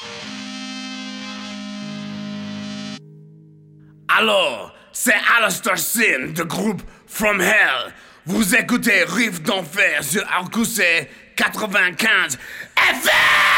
Alors, c'est Alastair Sin de groupe From Hell. Vous écoutez Riff d'Enfer sur RQC 95 FM.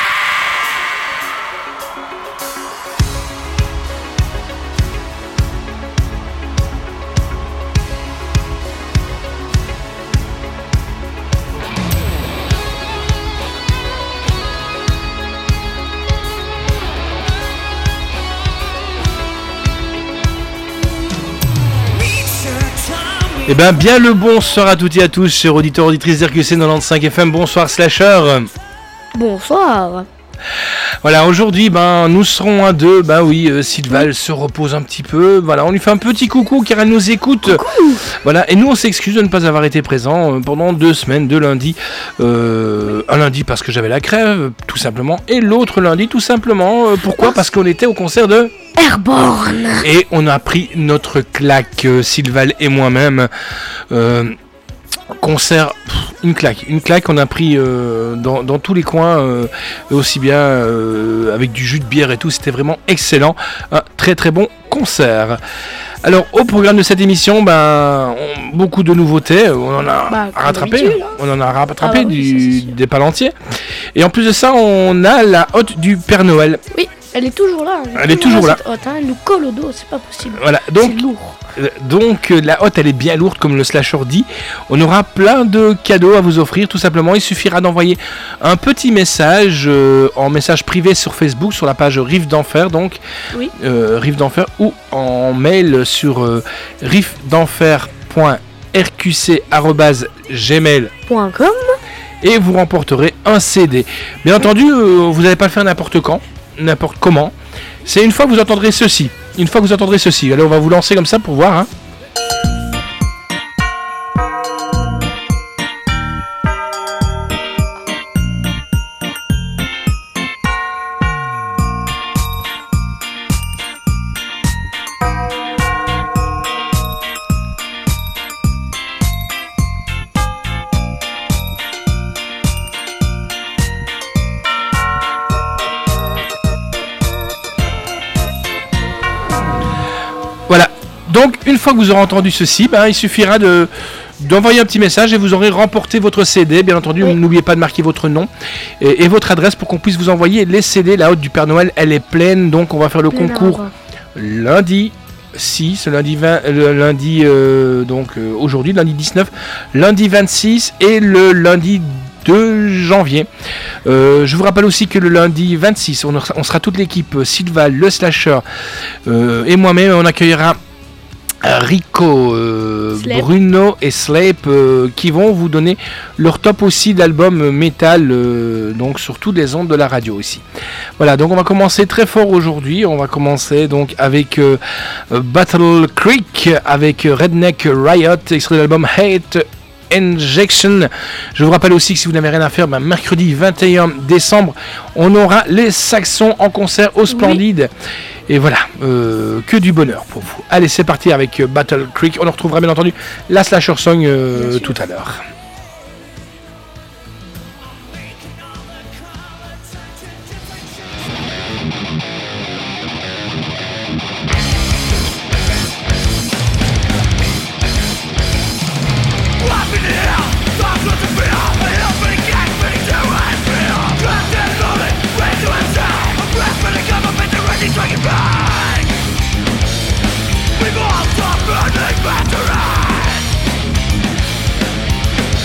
Eh ben, bien le bonsoir à toutes et à tous, chers auditeurs, auditrices d'RQC 95 FM. Bonsoir Slasher. Bonsoir. Voilà, aujourd'hui, nous serons à deux. Sylval se repose un petit peu. Voilà, on lui fait un petit coucou car elle nous écoute. Coucou. Voilà, et nous on s'excuse de ne pas avoir été présent pendant 2 semaines, 2 lundis. Un lundi parce que j'avais la crève, tout simplement, et l'autre lundi, tout simplement. Pourquoi ? Parce qu'on était au concert de Airborne. Et on a pris notre claque, Sylval et moi-même. Concert, une claque on a pris dans tous les coins, aussi bien avec du jus de bière et tout, c'était vraiment excellent, un très très bon concert. Alors au programme de cette émission, beaucoup de nouveautés, on en a rattrapé, des palantiers, et en plus de ça on a la hotte du Père Noël. Oui, elle est toujours là. Elle est toujours là. Cette hotte, elle nous colle au dos, c'est pas possible. Voilà, c'est lourd. Donc la hotte elle est bien lourde comme le Slasher dit. On aura plein de cadeaux à vous offrir tout simplement. Il suffira d'envoyer un petit message en message privé sur Facebook sur la page Riff d'Enfer, donc oui. Riff d'Enfer, ou en mail sur riffdenfer.rqc@gmail.com et vous remporterez un CD. Bien entendu, vous n'allez pas le faire n'importe quand, n'importe comment. C'est une fois que vous entendrez ceci. Allez, on va vous lancer comme ça pour voir. Hein. Donc une fois que vous aurez entendu ceci, il suffira d'envoyer un petit message et vous aurez remporté votre CD. Bien entendu, oui. N'oubliez pas de marquer votre nom et votre adresse pour qu'on puisse vous envoyer les CD. La hotte du Père Noël, elle est pleine, donc on va faire le concours lundi 6, aujourd'hui, lundi 19, lundi 26 et le lundi 2 janvier. Je vous rappelle aussi que le lundi 26, on sera toute l'équipe, Sylval, le Slasher et moi-même, on accueillera Rico, Bruno et Slape qui vont vous donner leur top aussi d'albums métal, donc sur toutes les ondes de la radio aussi. Voilà, donc on va commencer très fort aujourd'hui. On va commencer donc avec Battle Creek avec Redneck Riot, extrait de l'album Hate Injection. Je vous rappelle aussi que si vous n'avez rien à faire, mercredi 21 décembre, on aura les Saxons en concert au Splendide. Oui. Et voilà, que du bonheur pour vous. Allez, c'est parti avec Battle Creek. On en retrouvera bien entendu la Slasher Song tout à l'heure. We've all suffered in veterans.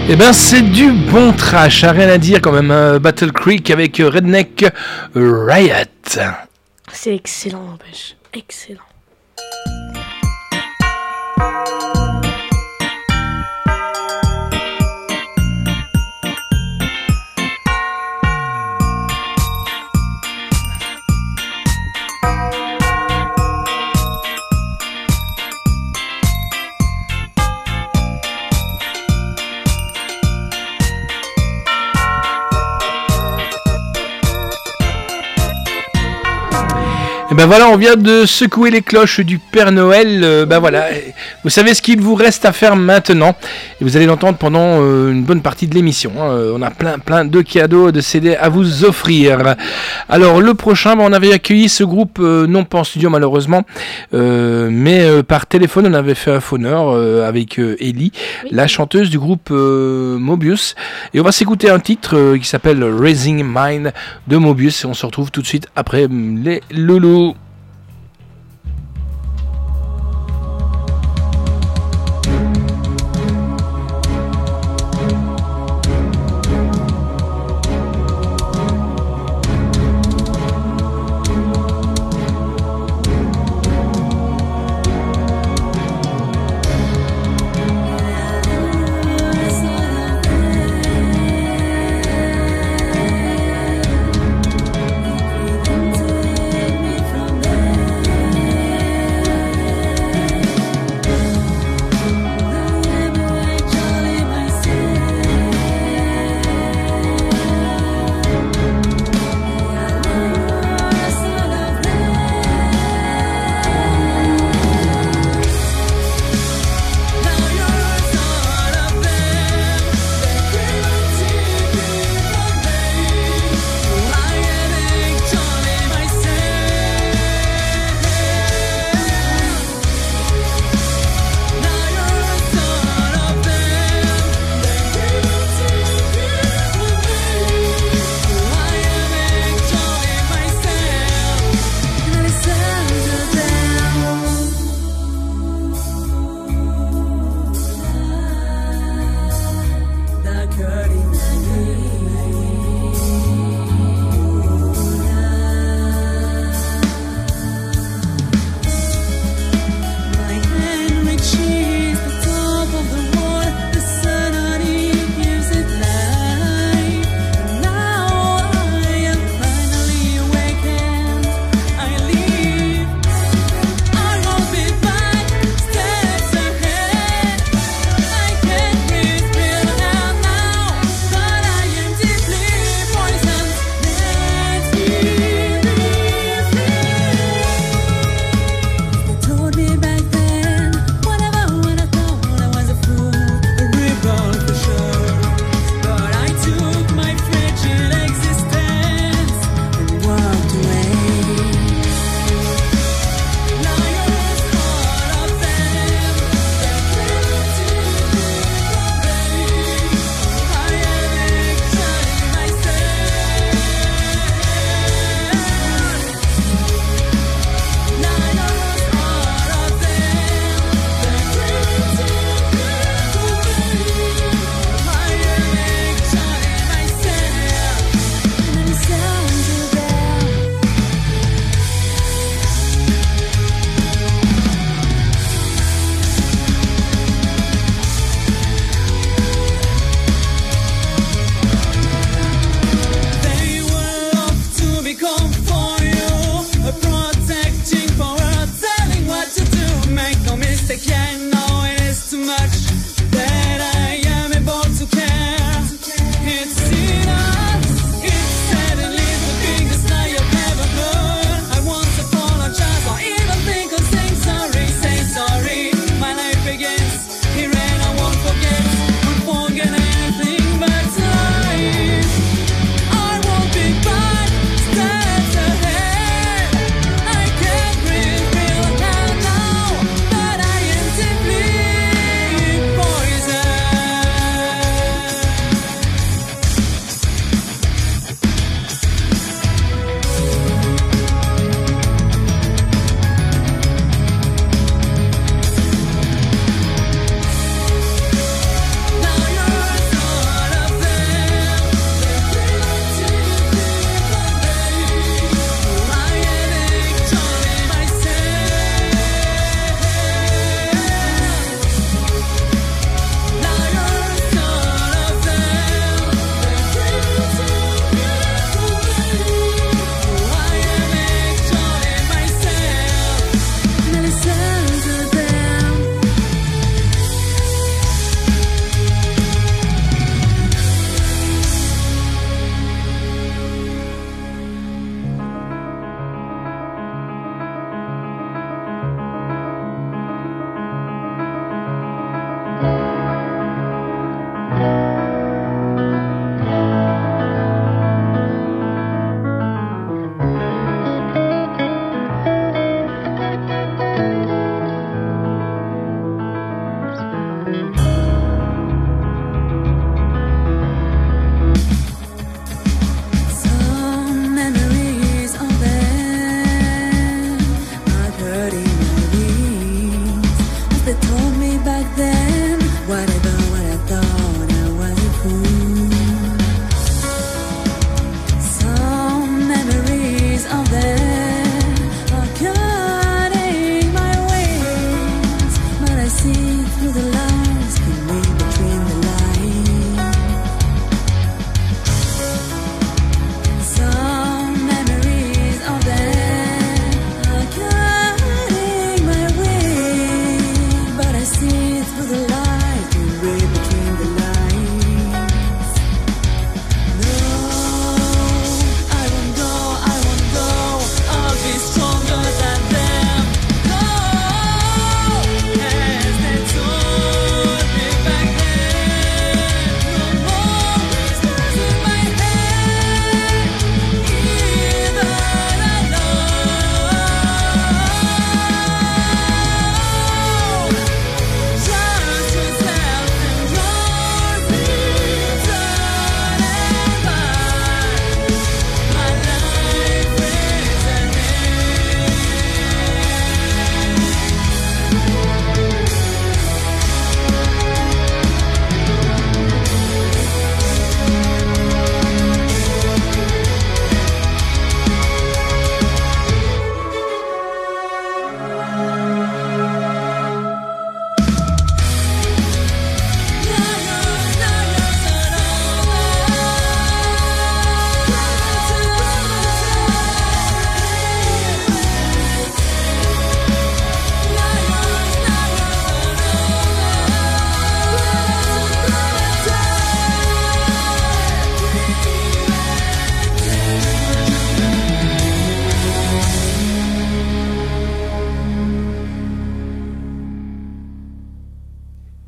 Eh ben c'est du bon trash, hein, rien à dire quand même. Battle Creek avec Redneck Riot. C'est excellent, n'empêche. Excellent. Ben voilà, on vient de secouer les cloches du Père Noël. Ben voilà, vous savez ce qu'il vous reste à faire maintenant. Et vous allez l'entendre pendant une bonne partie de l'émission. On a plein de cadeaux, de CD à vous offrir. Alors le prochain, on avait accueilli ce groupe, non pas en studio malheureusement, mais par téléphone. On avait fait un phoneur avec Ellie, la chanteuse du groupe Mobius. Et on va s'écouter un titre qui s'appelle Raising Mine de Mobius. Et on se retrouve tout de suite après les loulous.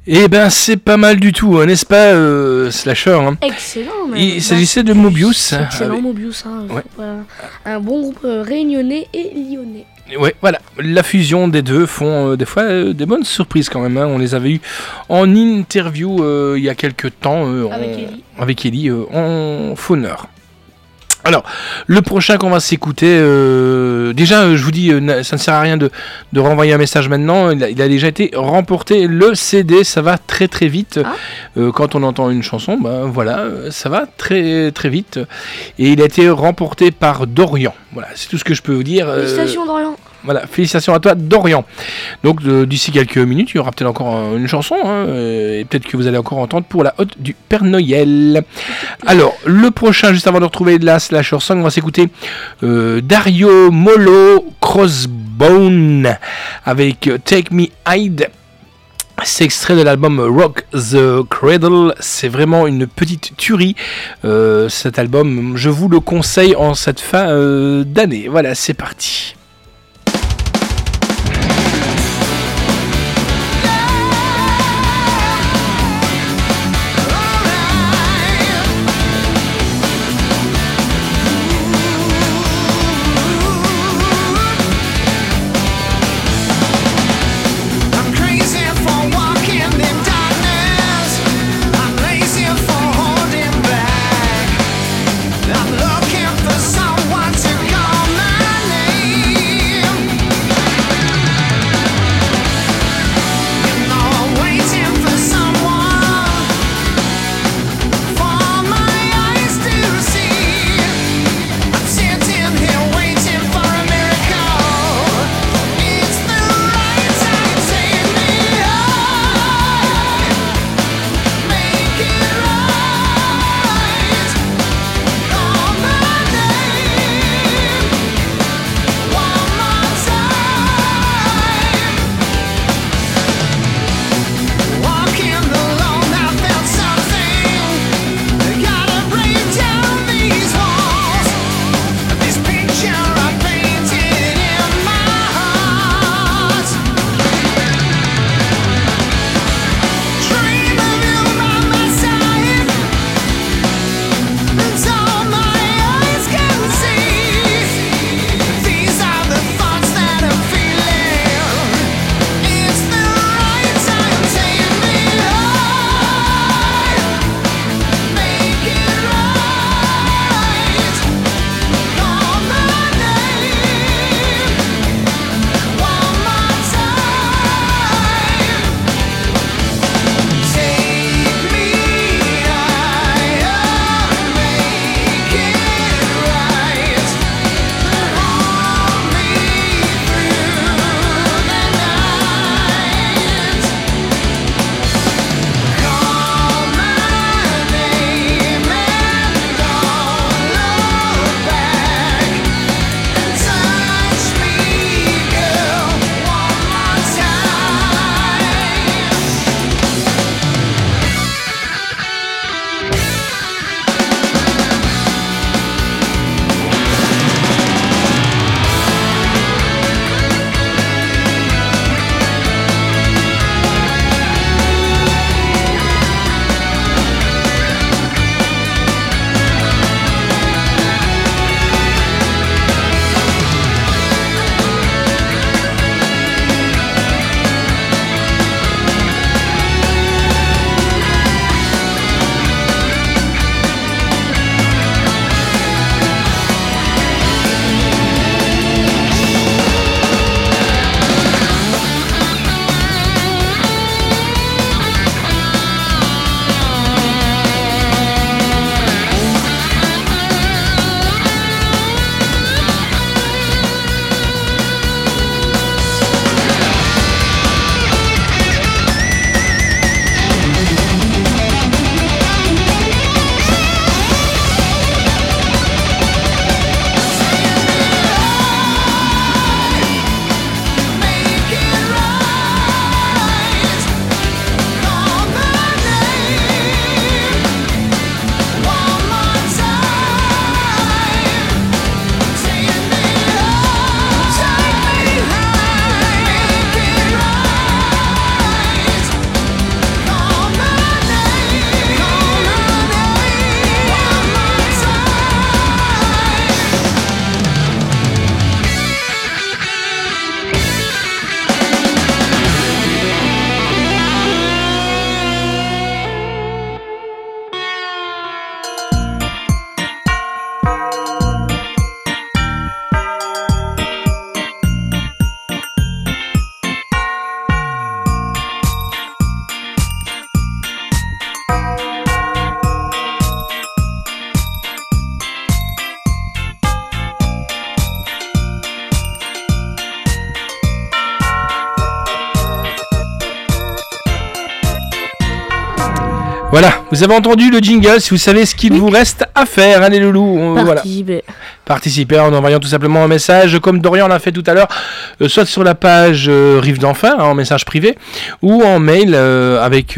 Eh ben, c'est pas mal du tout, hein, n'est-ce pas, Slasher hein. Excellent. Il s'agissait de Mobius. Excellent, avec- Mobius. Hein, Ouais. Un bon groupe réunionnais et lyonnais. Ouais, voilà. La fusion des deux font des fois des bonnes surprises quand même. Hein. On les avait eu en interview il y a quelques temps avec Ellie en fauneur. Alors, le prochain qu'on va s'écouter, déjà, je vous dis, ça ne sert à rien de renvoyer un message maintenant. Il a déjà été remporté. Le CD, ça va très très vite. Quand on entend une chanson, ben voilà, ça va très très vite. Et il a été remporté par Dorian. Voilà, c'est tout ce que je peux vous dire. Félicitations, Dorian. Voilà, félicitations à toi, Dorian. Donc, d'ici quelques minutes, il y aura peut-être encore une chanson, hein, et peut-être que vous allez encore entendre pour la hotte du Père Noël. Alors, le prochain, juste avant de retrouver la Slasher Song, on va s'écouter Dario Molo Crossbone avec Take Me Hide. C'est extrait de l'album Rock the Cradle. C'est vraiment une petite tuerie. Cet album, je vous le conseille en cette fin d'année. Voilà, c'est parti. Looking for someone to call my name. Voilà, vous avez entendu le jingle, si vous savez ce qu'il vous reste à faire, allez loulou, voilà. Participer en envoyant tout simplement un message, comme Dorian l'a fait tout à l'heure, soit sur la page Rive d'Enfer, en message privé, ou en mail avec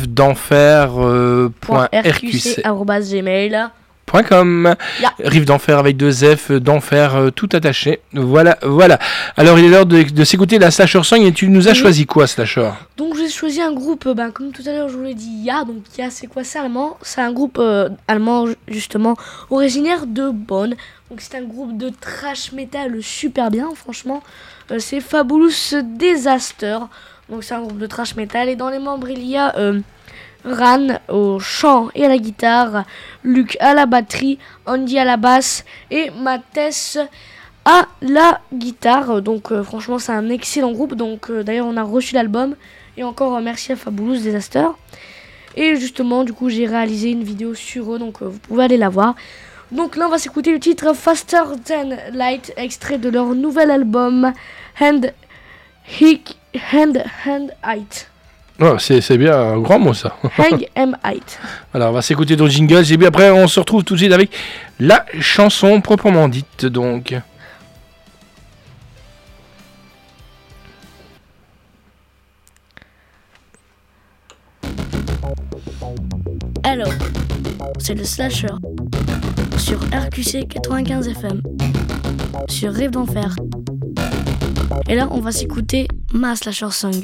rivedenfer.rqc@gmail.com. Rive d'Enfer avec 2 F, d'enfer tout attaché. Voilà. Alors il est l'heure de s'écouter la Slasher Song et tu nous as choisi quoi, Slasher? Donc j'ai choisi un groupe, comme tout à l'heure je vous l'ai dit, Ya. Donc Ya, c'est quoi? C'est allemand. C'est un groupe allemand justement originaire de Bonn. Donc c'est un groupe de thrash metal super bien, franchement. C'est Fabulous Disaster. Donc c'est un groupe de thrash metal et dans les membres il y a Ran au chant et à la guitare, Luc à la batterie, Andy à la basse et Mathès à la guitare. Donc franchement c'est un excellent groupe. Donc d'ailleurs on a reçu l'album et encore merci à Fabulous Disaster. Et justement du coup j'ai réalisé une vidéo sur eux, donc vous pouvez aller la voir. Donc là on va s'écouter le titre Faster Than Light, extrait de leur nouvel album Hand Height. Oh, c'est bien un grand mot ça. Hang M Height. Voilà, on va s'écouter ton jingle et puis après on se retrouve tout de suite avec la chanson proprement dite donc. Alors, c'est le Slasher sur RQC 95 FM, sur Rive d'Enfer. Et là, on va s'écouter ma Slasher Song.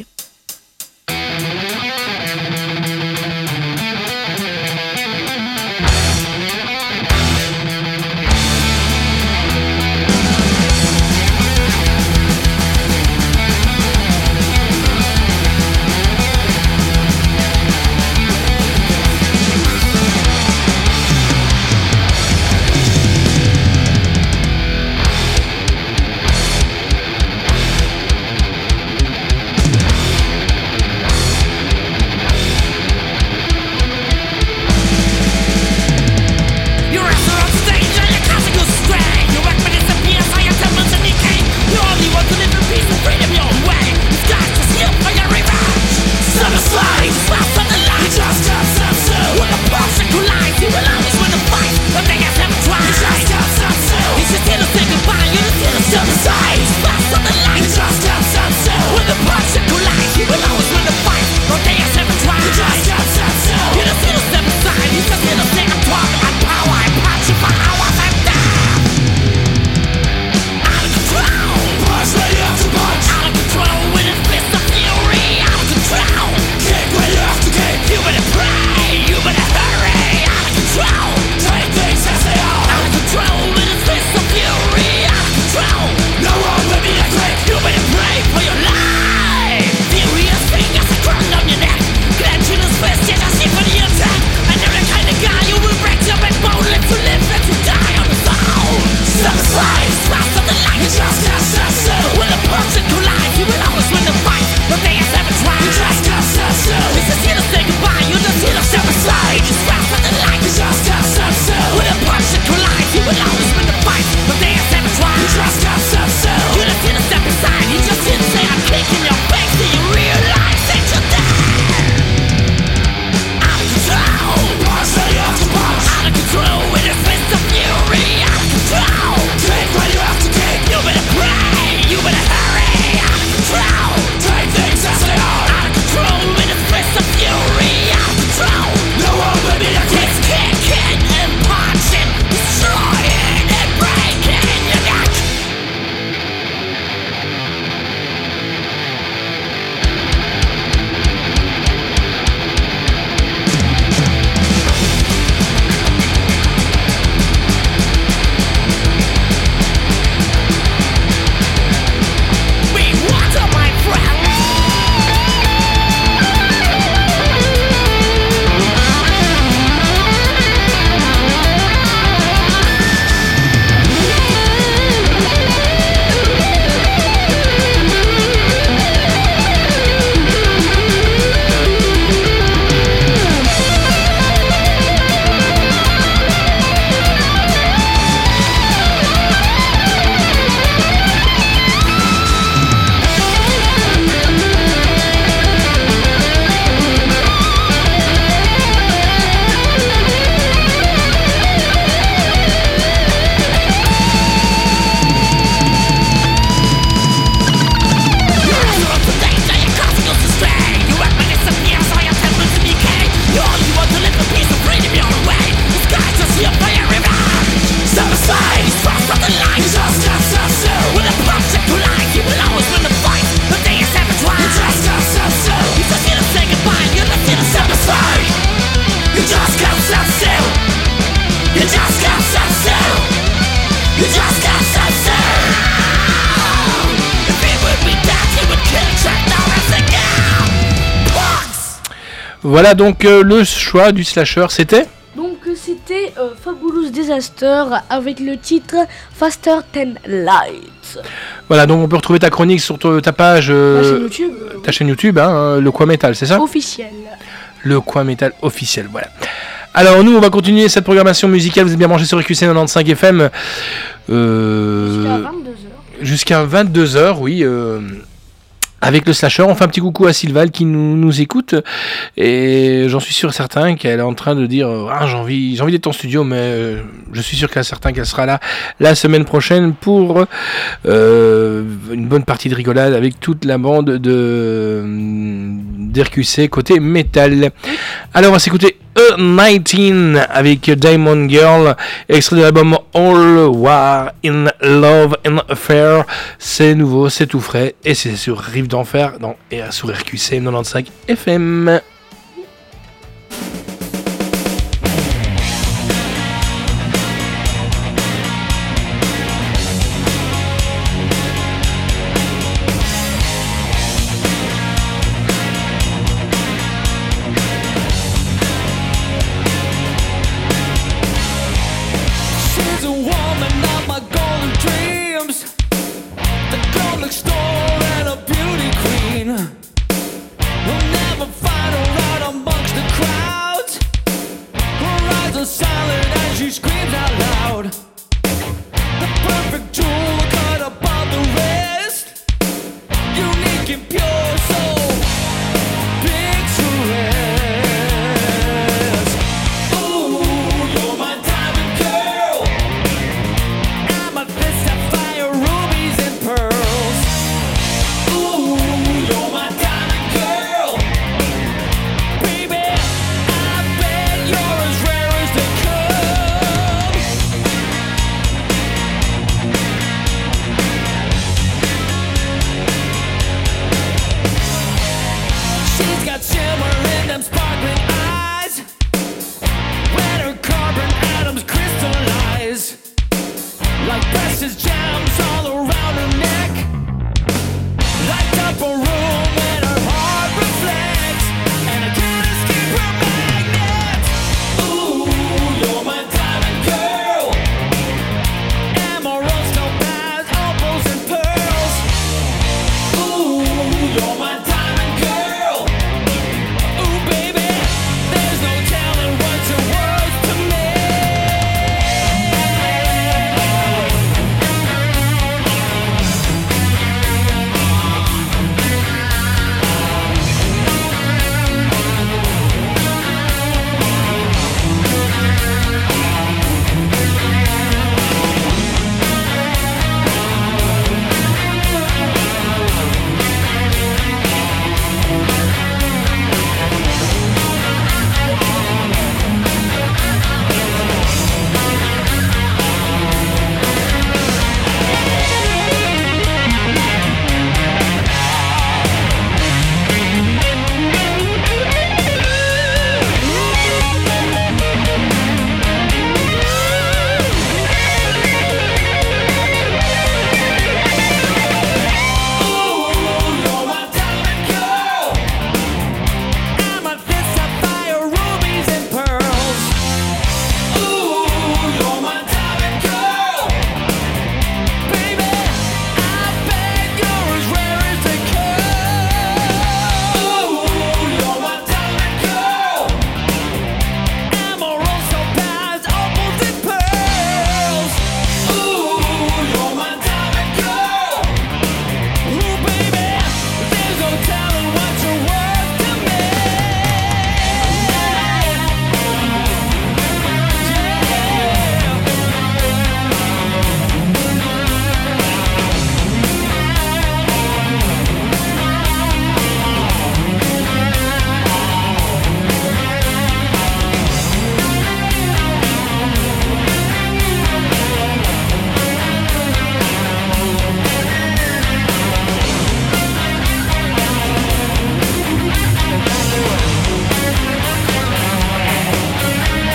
You better pray. Voilà donc le choix du slasher, c'était Donc c'était Fabulous Disaster avec le titre Faster Than Light. Voilà, donc on peut retrouver ta chronique sur ta page... Ma chaîne YouTube. Ta chaîne YouTube, hein, le Coin Métal, c'est ça? Officiel. Le Coin Métal officiel, voilà. Alors nous, on va continuer cette programmation musicale. Vous êtes bien branchés sur EQC 95 FM. Jusqu'à 22h, oui. Avec le slasher, on fait un petit coucou à Sylval qui nous écoute. Et j'en suis sûr certain qu'elle est en train de dire j'ai envie d'être en studio, mais je suis sûr qu'elle sera là la semaine prochaine pour une bonne partie de rigolade avec toute la bande d'RQC côté métal. Alors on va s'écouter E19 avec Diamond Girl, extrait de l'album All War in Love and Affair. C'est nouveau, c'est tout frais et c'est sur Rive d'Enfer et sur RQC 95 FM.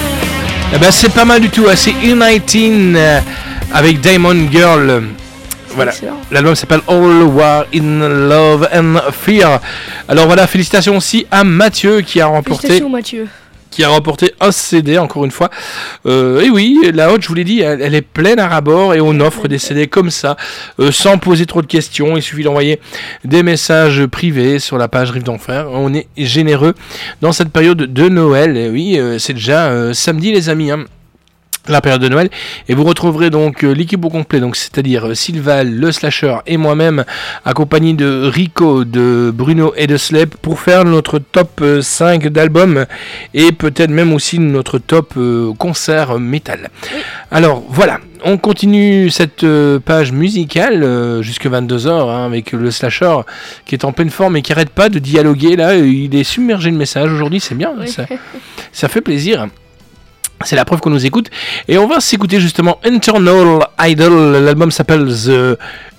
Eh ben c'est pas mal du tout, c'est E19 avec Diamond Girl. Voilà, excellent. l'album s'appelle All War in Love and Fear. Alors voilà, félicitations aussi à Mathieu qui a remporté Félicitations Mathieu. un CD encore une fois. Et oui, la Hot, je vous l'ai dit, elle est pleine à ras-bord et on offre des CD comme ça, sans poser trop de questions. Il suffit d'envoyer des messages privés sur la page Rive d'Enfer. On est généreux dans cette période de Noël. Et oui, c'est déjà samedi les amis, hein, la période de Noël, et vous retrouverez donc l'équipe au complet, donc c'est-à-dire Sylval, le Slasher et moi-même, accompagné de Rico, de Bruno et de Slep, pour faire notre top 5 d'albums et peut-être même aussi notre top concert métal. Oui. Alors voilà, on continue cette page musicale jusqu'à 22h hein, avec le Slasher qui est en pleine forme et qui arrête pas de dialoguer là, il est submergé de messages aujourd'hui, c'est bien, oui. ça fait plaisir. C'est la preuve qu'on nous écoute. Et on va s'écouter justement Internal Idol. L'album s'appelle The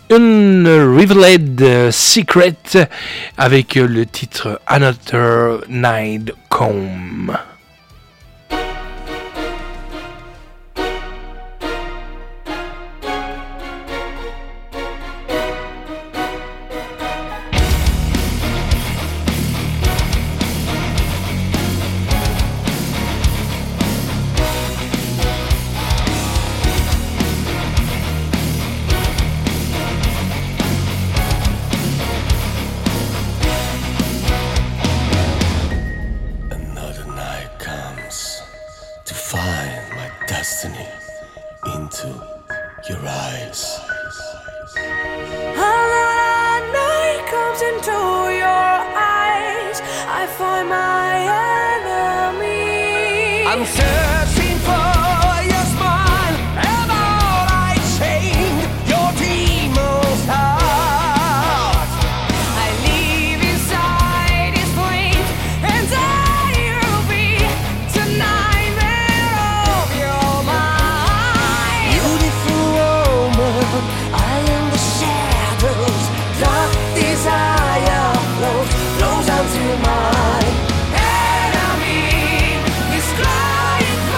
Unrevealed Secret avec le titre Another Night Come. Desire flows onto my enemy. Destroy it.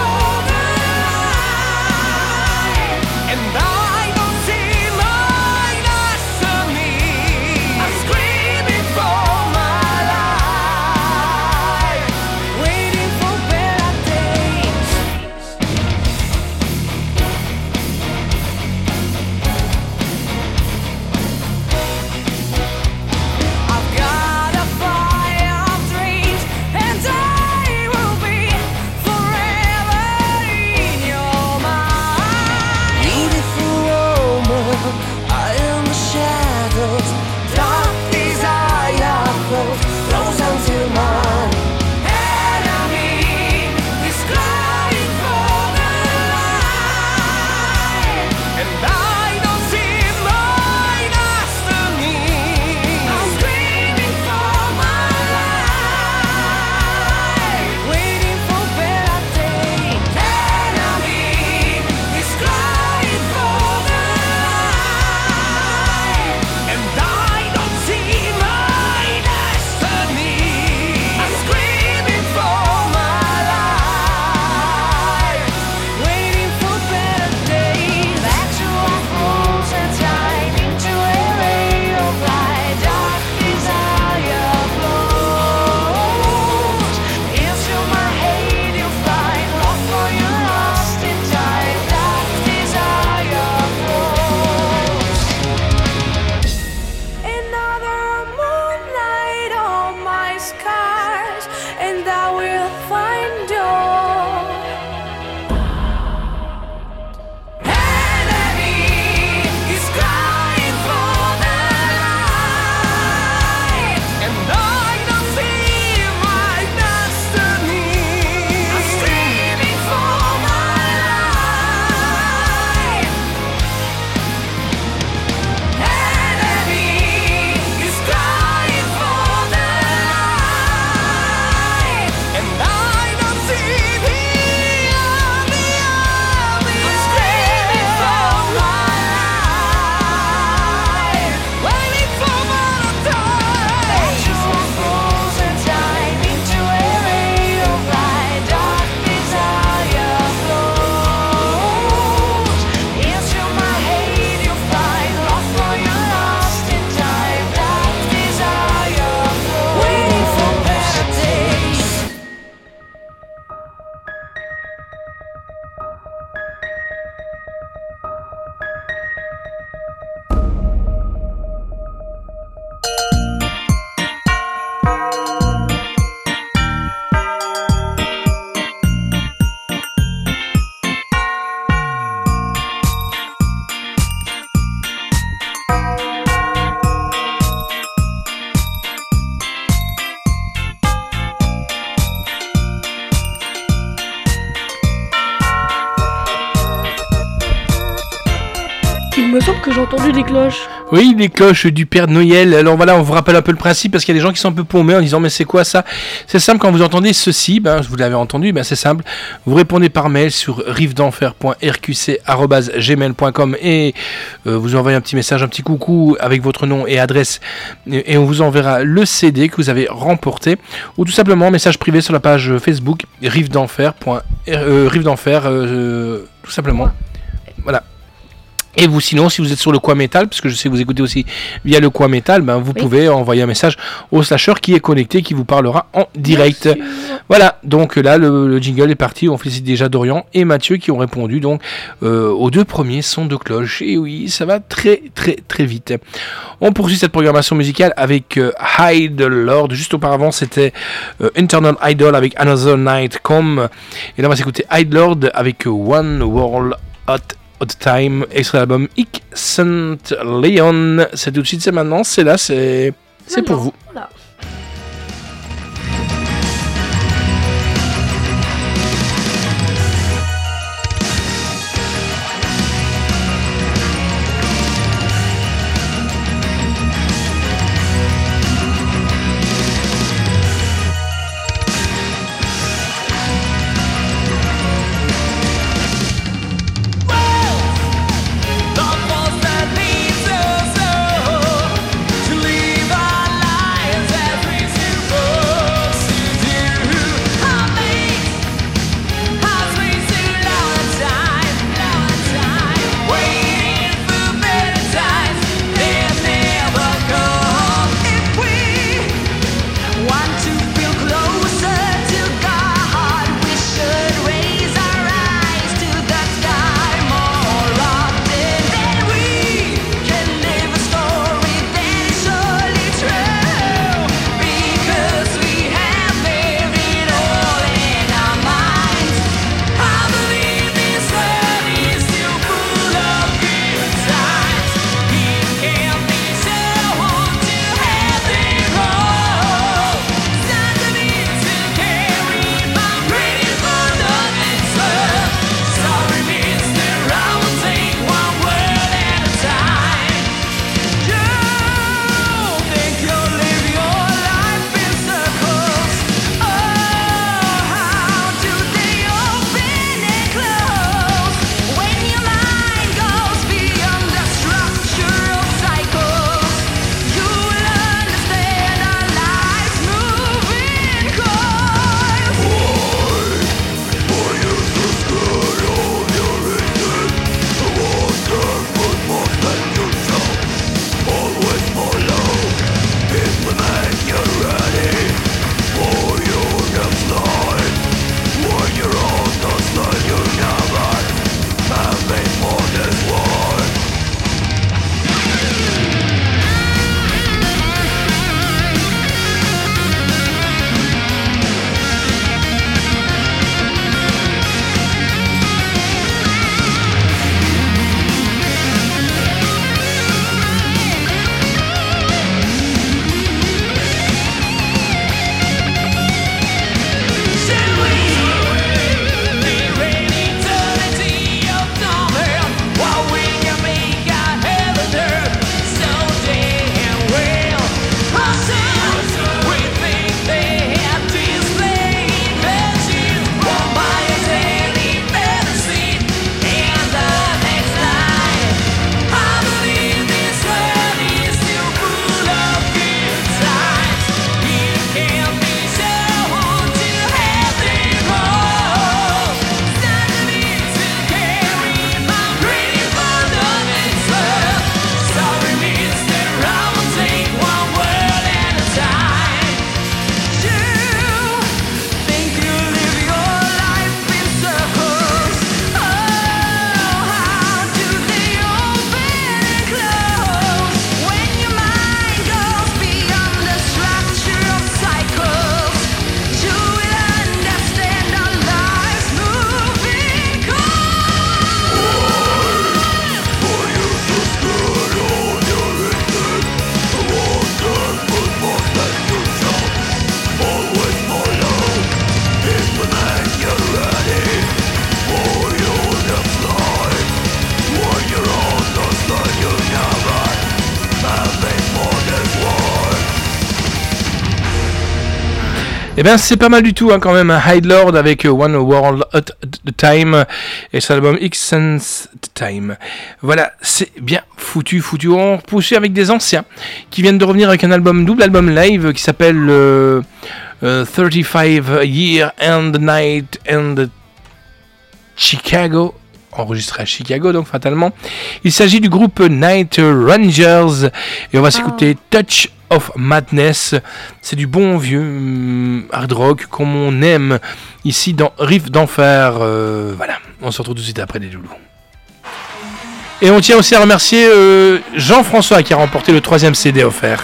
que j'ai entendu des cloches. Oui, les cloches du Père Noël. Alors voilà, on vous rappelle un peu le principe parce qu'il y a des gens qui sont un peu paumés en disant mais c'est quoi ça? C'est simple, quand vous entendez ceci, vous l'avez entendu, c'est simple. Vous répondez par mail sur rivedenfer.rqc@gmail.com et vous envoyez un petit message, un petit coucou avec votre nom et adresse et on vous enverra le CD que vous avez remporté ou tout simplement un message privé sur la page Facebook Rive d'Enfer, tout simplement. Voilà. Et vous, sinon, si vous êtes sur le Quoi Métal, parce que je sais que vous écoutez aussi via le Quoi Métal, vous pouvez envoyer un message au slasher qui est connecté, qui vous parlera en direct. Voilà, donc là, le jingle est parti. On félicite déjà Dorian et Mathieu qui ont répondu donc aux deux premiers sons de cloche. Et oui, ça va très très très vite. On poursuit cette programmation musicale avec Idlord. Juste auparavant, c'était Internal Idol avec Another Night Come. Et là, on va s'écouter Idlord avec One World Hot Time, extrait l'album Hic Saint Leon. C'est tout de suite, c'est maintenant, c'est là, c'est pour vous. Voilà. That leads us to leave our lives. Eh ben c'est pas mal du tout hein, quand même, High Lord avec One World at a Time et son album X Sense Time. Voilà, c'est bien foutu. On poursuit avec des anciens qui viennent de revenir avec un double album live qui s'appelle 35 Year and Night and Chicago, enregistré à Chicago donc fatalement. Il s'agit du groupe Night Rangers et on va s'écouter Touch of Madness. C'est du bon vieux hard rock comme on aime ici dans Riff d'Enfer. Voilà, on se retrouve tout de suite après les loulous. Et on tient aussi à remercier Jean-François qui a remporté le 3e CD offert.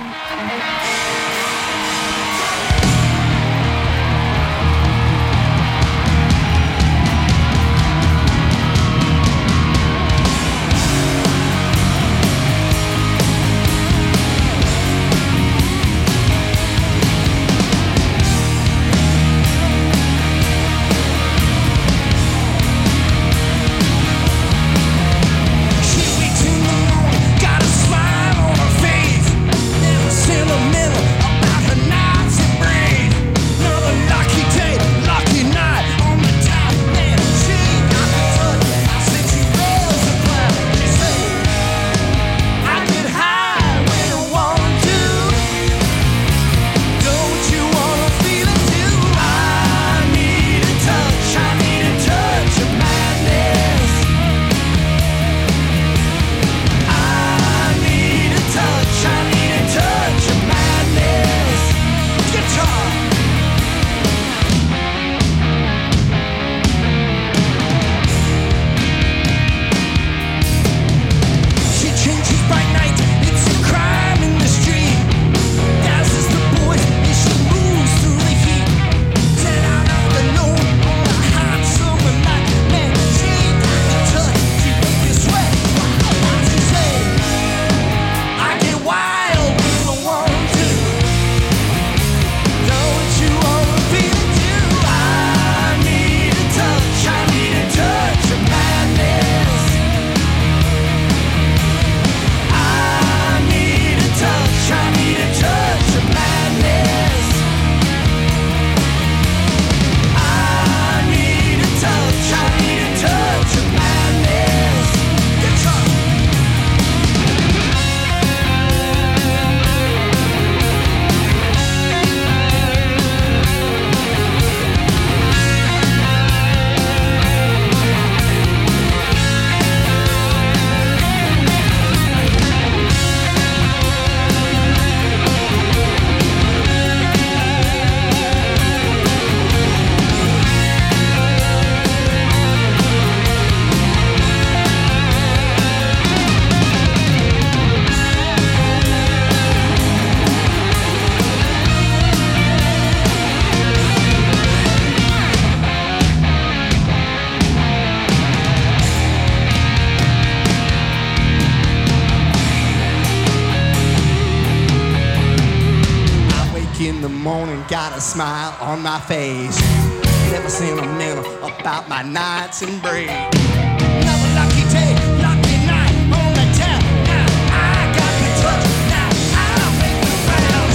Got a smile on my face. Never sentimental about my nights and break. Another lucky day, lucky night on the town. Now I got the touch. Now I make the rounds.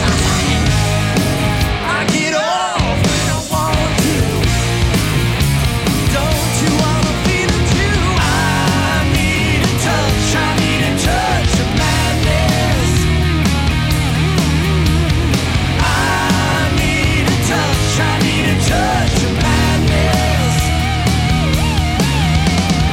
I get off when I want to. Don't you wanna feel it too? I need a touch. I need a touch of madness. I need a touch of madness.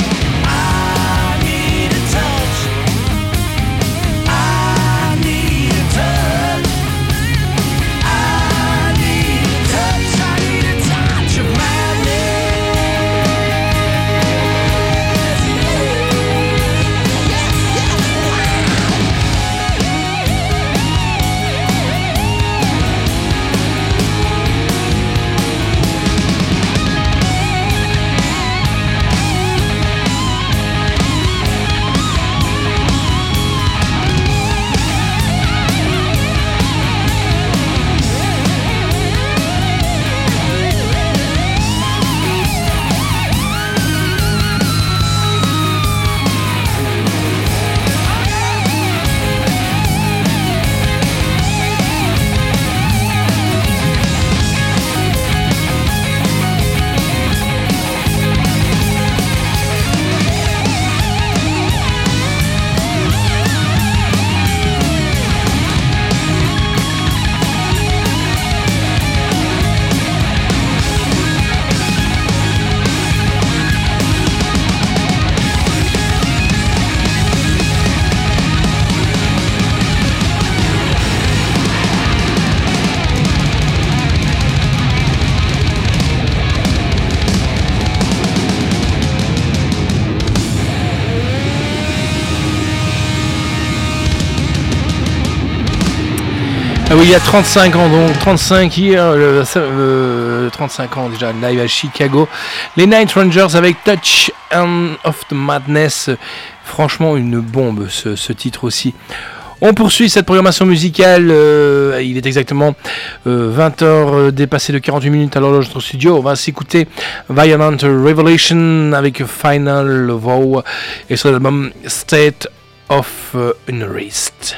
Ah oui, il y a 35 ans, donc 35 hier, 35 ans déjà, live à Chicago. Les Night Rangers avec Touch of the Madness. Franchement, une bombe ce titre aussi. On poursuit cette programmation musicale. Il est exactement 20h dépassé de 48 minutes à l'horloge de notre studio. On va s'écouter Violent Revelation avec Final Vow et son album State of Unrest.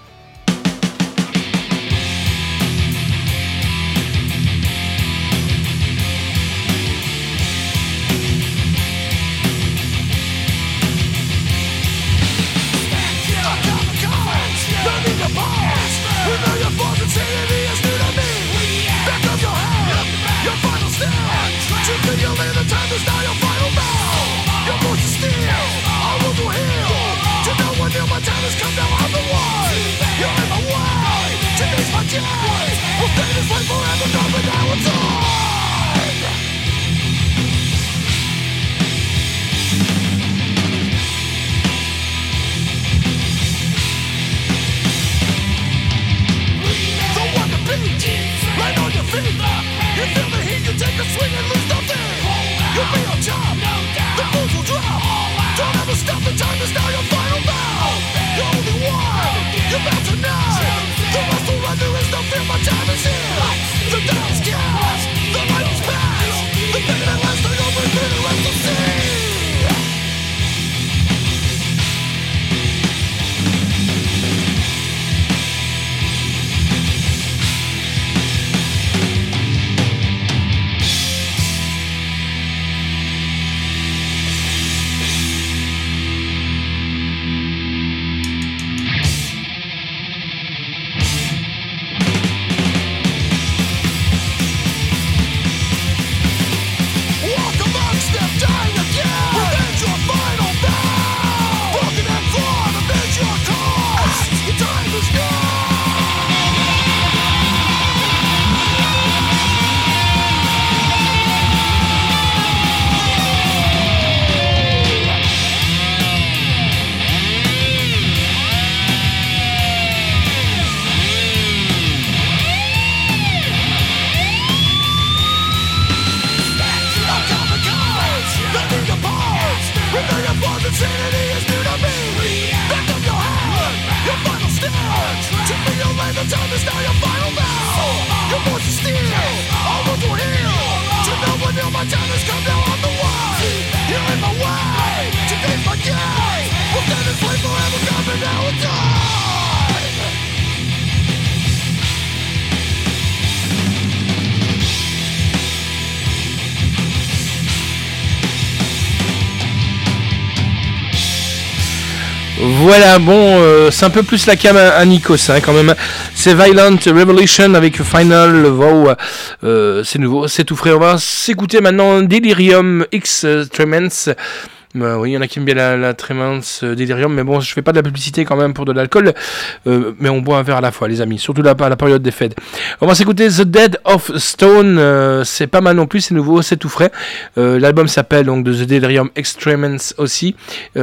Voilà, bon, c'est un peu plus la cam à Nikos quand même. C'est Violent Revelation avec Final Vow. C'est nouveau, c'est tout frais. On va s'écouter maintenant Delirium X Tremens. Oui, il y en a qui aiment bien la Tremens Delirium, mais bon, je fais pas de la publicité quand même pour de l'alcool, mais on boit un verre à la fois, les amis, surtout à la période des fêtes. On va s'écouter The Dead of Stone, c'est pas mal non plus, c'est nouveau, c'est tout frais. L'album s'appelle donc The Delirium X Tremens aussi,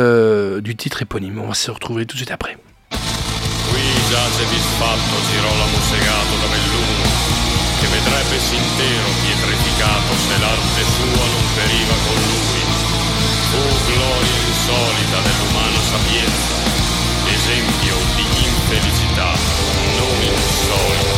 du titre éponyme. On va se retrouver tout de suite après. Qui giace disfatto Girolamo segato da Belluno, che vedrebbe s'intero pietrificato se l'arte sua non periva con lui. Fu gloria insolita dell'umana sapienza, esempio di infelicità non insolita.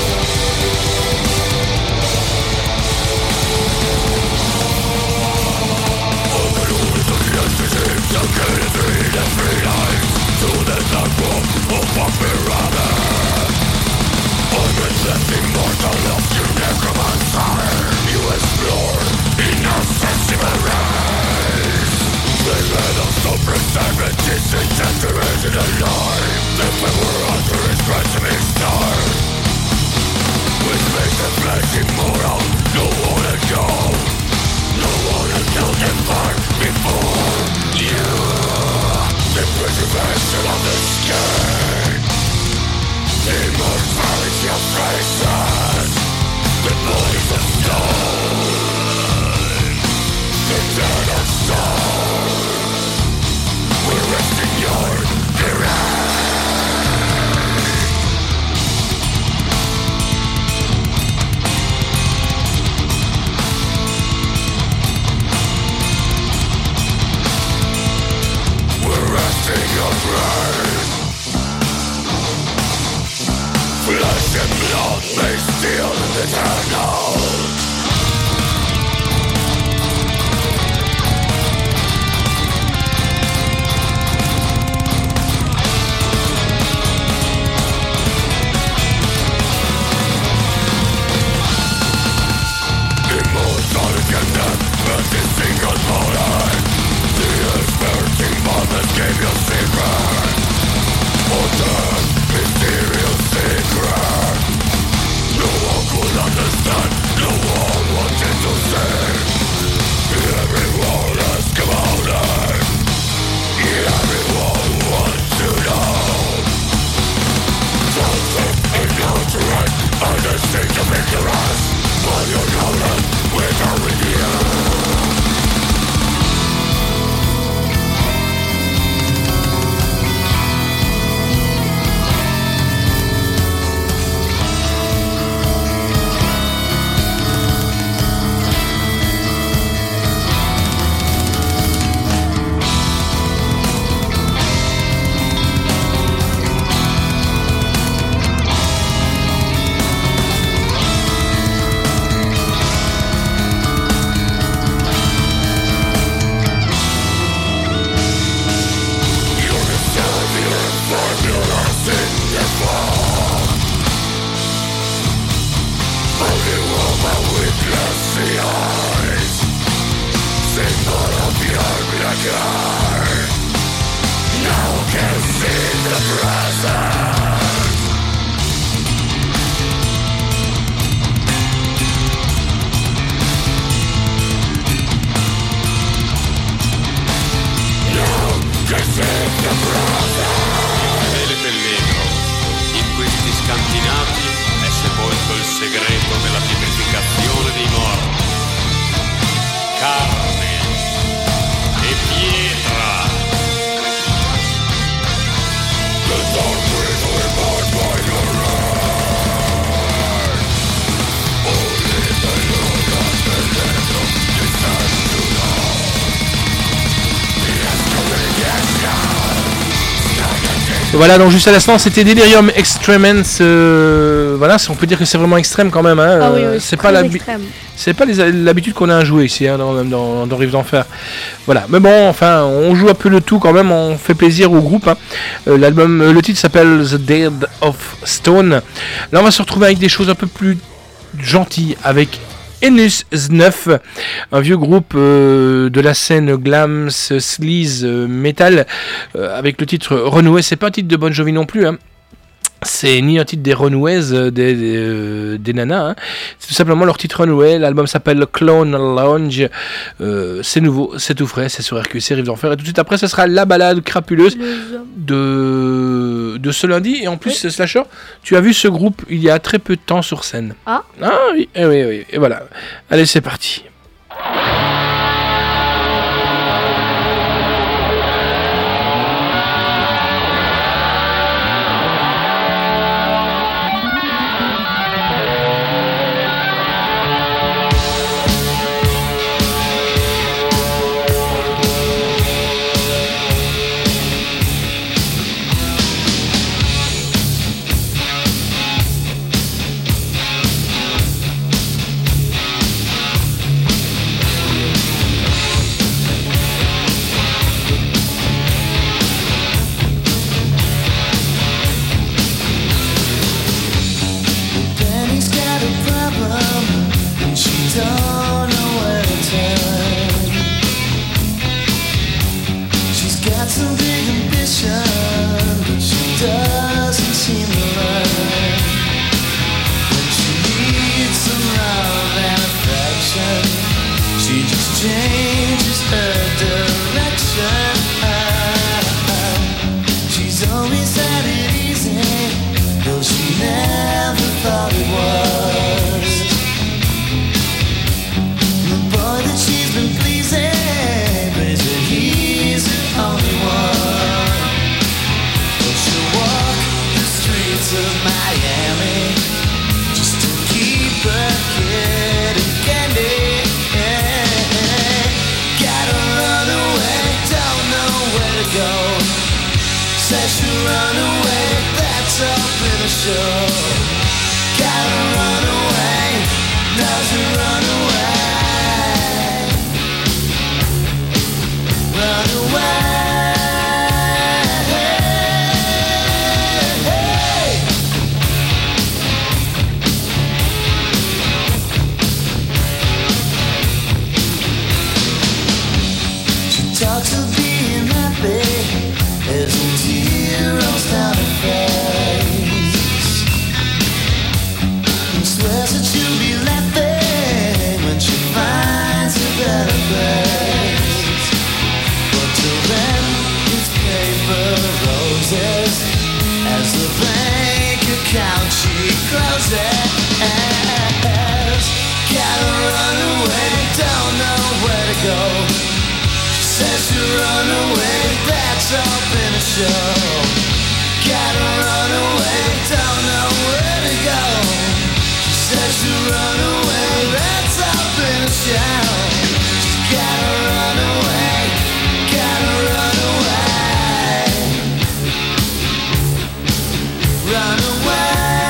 Fedele Pellegro, in questi scantinati è sepolto il segreto della pietrificazione dei morti. Carne e pietra. Voilà, donc juste à l'instant, c'était Delirium Extremens. Voilà, on peut dire que c'est vraiment extrême quand même. Hein. Ah oui, oui, c'est pas l'habitude qu'on a à jouer ici, hein, dans Rive d'Enfer. Voilà, mais bon, enfin, on joue un peu le tout quand même, on fait plaisir au groupe. Hein. L'album, le titre s'appelle The Dead of Stone. Là, on va se retrouver avec des choses un peu plus gentilles, avec Enus 9, un vieux groupe de la scène glam, sleaze, metal, avec le titre Runaway. C'est pas un titre de Bon Jovi non plus, hein. C'est ni un titre des Runaways, des nanas, hein. C'est tout simplement leur titre Runaway. L'album s'appelle Clone Lounge. C'est nouveau, c'est tout frais, c'est sur RQC, Rive d'Enfer. Et tout de suite après, ce sera la balade crapuleuse de ce lundi. Et en plus, oui. Slasher, tu as vu ce groupe il y a très peu de temps sur scène. Ah oui, oui. Et voilà. Allez, c'est parti. Says you run away, that's all in a show. she closes. Gotta run away, don't know where to go. She says to run away, that's up in a show. Gotta run away, don't know where to go. She says to run away, that's up in a show. She's gotta run away, gotta run away. Run away.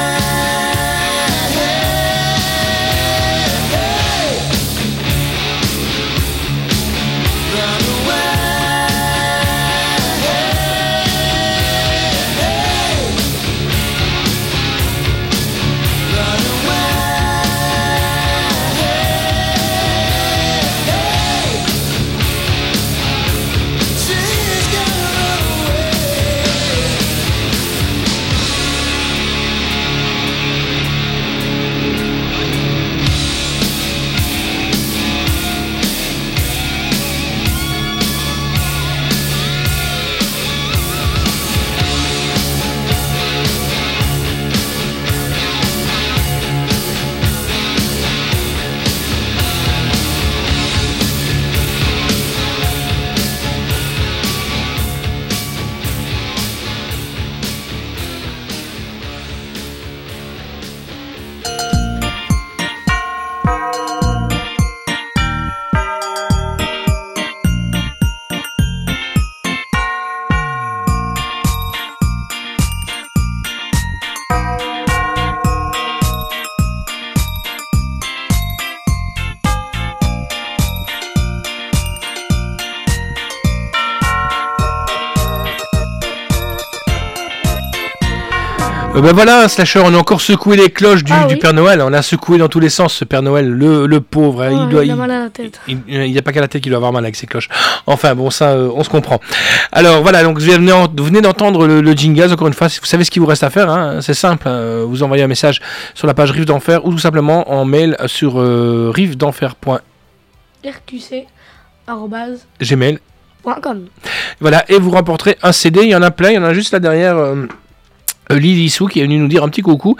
Ben voilà, un slasher, on a encore secoué les cloches du oui. Père Noël. On a secoué dans tous les sens ce Père Noël, le pauvre. Hein, Il a mal à la tête. Il n'y a pas qu'à la tête qu'il doit avoir mal avec ses cloches. Enfin bon, ça, on se comprend. Alors voilà, donc vous venez d'entendre le jingle. Encore une fois, vous savez ce qu'il vous reste à faire. Hein, c'est simple. Vous envoyez un message sur la page Rive d'Enfer ou tout simplement en mail sur rqc@gmail.com. Voilà, et vous remporterez un CD. Il y en a plein. Il y en a juste là derrière. Lily Sou qui est venue nous dire un petit coucou.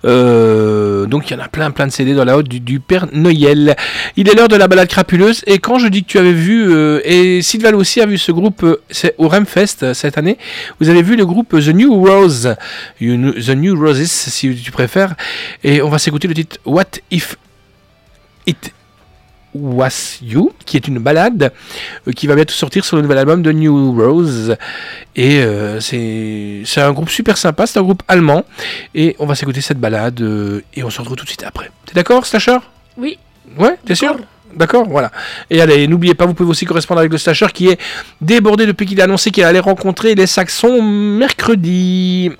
Donc il y en a plein de CD dans la haute du Père Noël. Il est l'heure de la balade crapuleuse. Et quand je dis que tu avais vu, et Sylval aussi a vu ce groupe, c'est au Remfest cette année, vous avez vu le groupe The New Rose, The New Roses si tu préfères. Et on va s'écouter le titre What If It Was You, qui est une balade qui va bientôt sortir sur le nouvel album de New Rose. Et c'est un groupe super sympa, c'est un groupe allemand. Et on va s'écouter cette balade et on se retrouve tout de suite après. T'es d'accord, Slasher ? Oui. Ouais, t'es sûr ? D'accord, voilà. Et allez, n'oubliez pas, vous pouvez aussi correspondre avec le Slasher qui est débordé depuis qu'il a annoncé qu'il allait rencontrer les Saxons mercredi.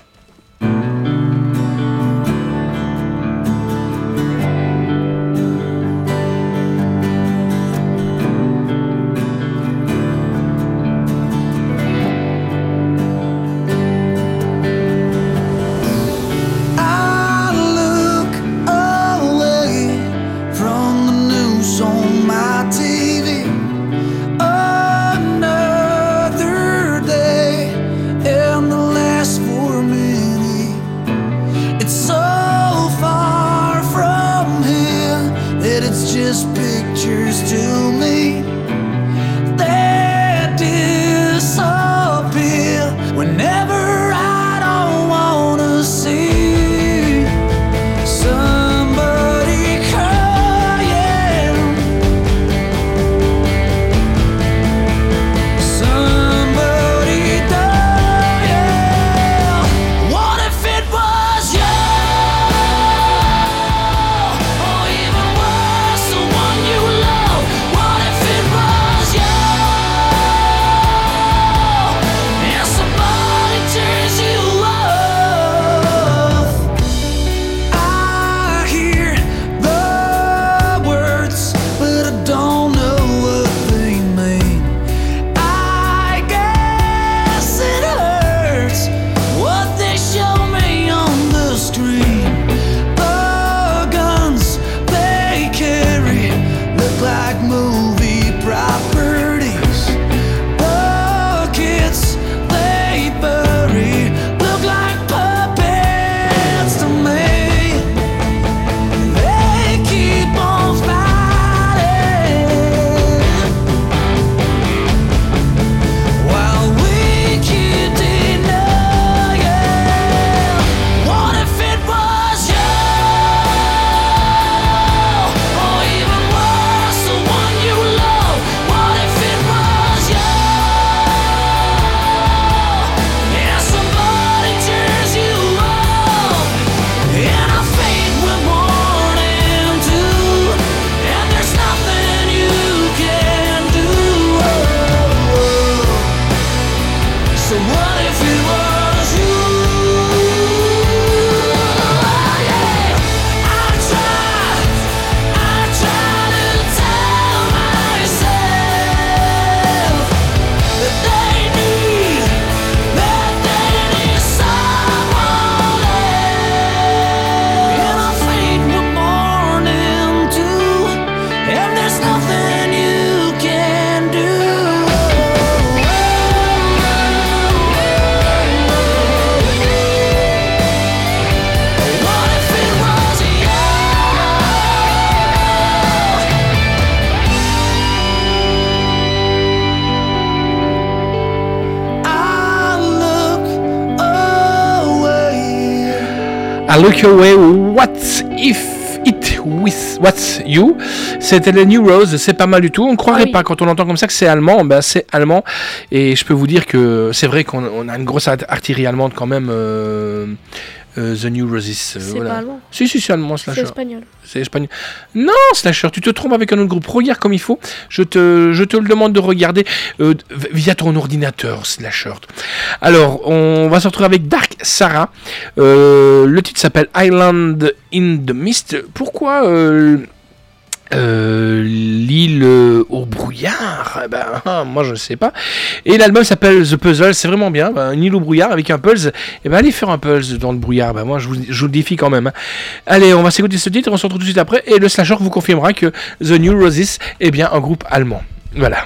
One I Look Away, What If It With What's You. C'était les New Rose, c'est pas mal du tout. On ne croirait pas quand on entend comme ça que c'est allemand. Ben, c'est allemand. Et je peux vous dire que c'est vrai qu'on a une grosse artillerie allemande quand même. The New Roses. C'est pas allemand. Si, c'est allemand, Slasher. C'est espagnol. C'est espagnol. Non, Slasher, tu te trompes avec un autre groupe. Regarde comme il faut. Je te le demande de regarder via ton ordinateur, Slasher. Alors, on va se retrouver avec Dark Sarah. Le titre s'appelle Island in the Mist. Pourquoi l'île au brouillard? Moi je ne sais pas. Et l'album s'appelle The Puzzle, c'est vraiment bien. Une île au brouillard avec un pulse. Allez faire un pulse dans le brouillard. Moi je vous le défie quand même. Allez, on va s'écouter ce titre, on se retrouve tout de suite après. Et le Slasher vous confirmera que The New Roses est bien un groupe allemand. Voilà.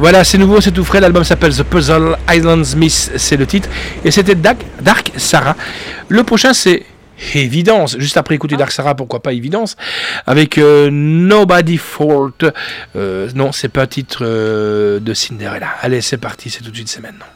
Voilà, c'est nouveau, c'est tout frais. L'album s'appelle The Puzzle Island Smith, c'est le titre. Et c'était Dark Sarah. Le prochain, c'est Évidence. Juste après écouter Dark Sarah, pourquoi pas Évidence, avec Nobody Fault. Non, c'est pas un titre de Cinderella. Allez, c'est parti, c'est tout de suite, c'est maintenant.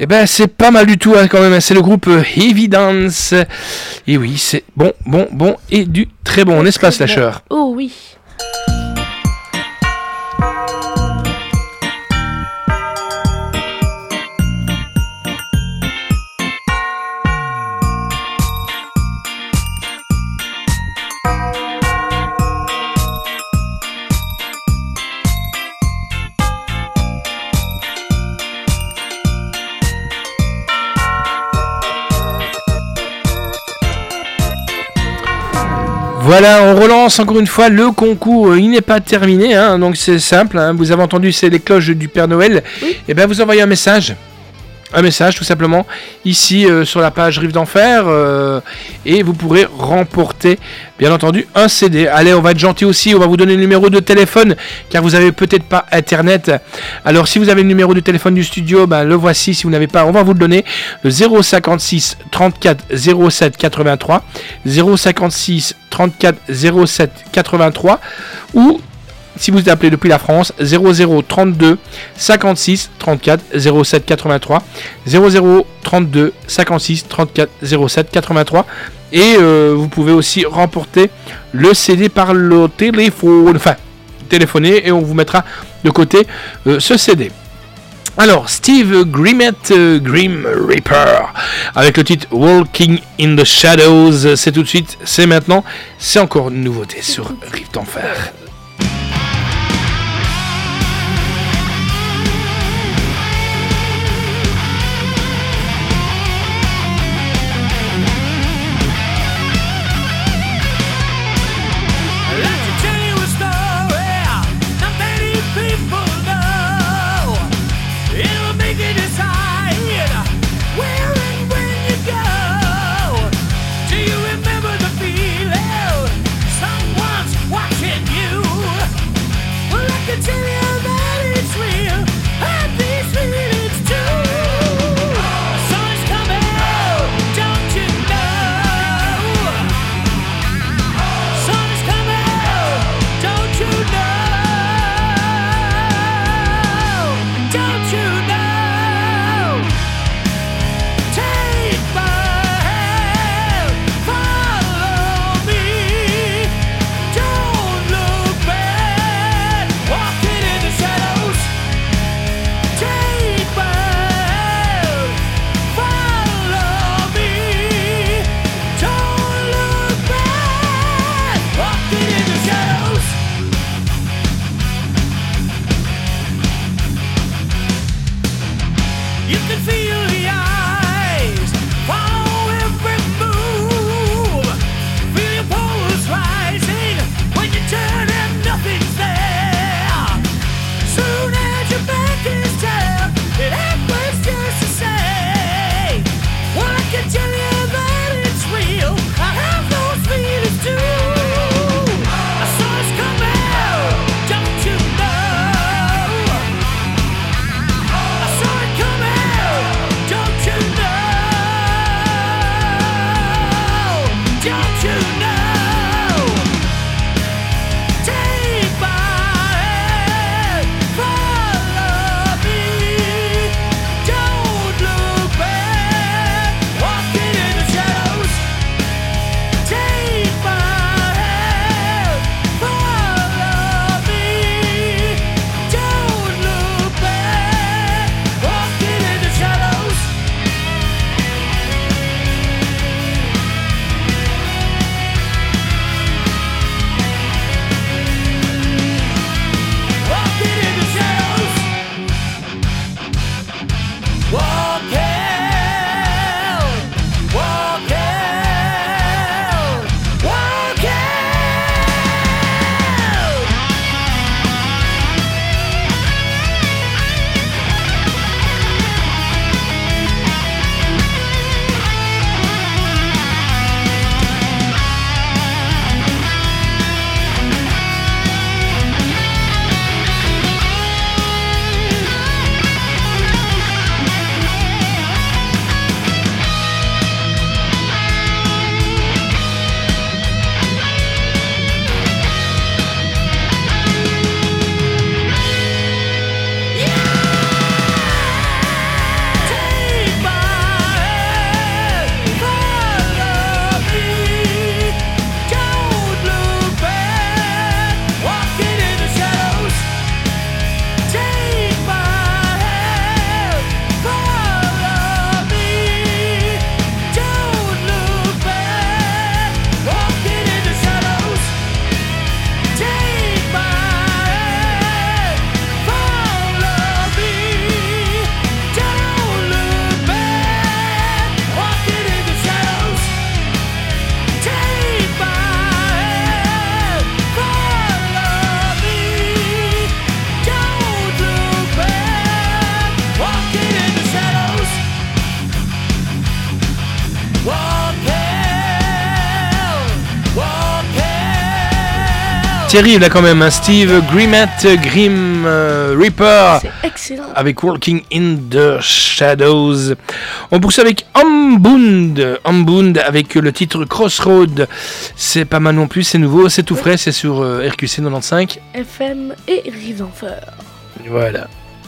Eh ben c'est pas mal du tout hein, quand même, c'est le groupe Evidence. Et oui, c'est bon et du très bon, n'est-ce pas Slasher? Oh oui. Voilà, on relance encore une fois le concours. Il n'est pas terminé, hein, donc c'est simple. Hein, vous avez entendu, c'est les cloches du Père Noël. Oui. Et bien, vous envoyez un message tout simplement, ici sur la page Rive d'Enfer, et vous pourrez remporter, bien entendu, un CD. Allez, on va être gentil aussi, on va vous donner le numéro de téléphone, car vous avez peut-être pas Internet. Alors, si vous avez le numéro de téléphone du studio, ben, le voici. Si vous n'avez pas, on va vous le donner. Le 056 34 07 83, 056 34 07 83, ou si vous appelez depuis la France, 00 32 56 34 07 83, 00 32 56 34 07 83, et vous pouvez aussi remporter le CD par le téléphone, enfin téléphoner, et on vous mettra de côté ce CD. Alors, Steve Grimmett, Grim Reaper, avec le titre Walking in the Shadows, c'est tout de suite, c'est maintenant, c'est encore une nouveauté sur Rive d'Enfer. Someone's watching you. terrible là quand même, hein. Steve Grimmett, Grim Reaper, C'est excellent. avec Walking in the Shadows. On poursuit avec Ambund avec le titre Crossroad. C'est pas mal non plus, c'est nouveau, c'est tout frais, c'est sur RQC 95. FM et Rive d'Enfer. Voilà.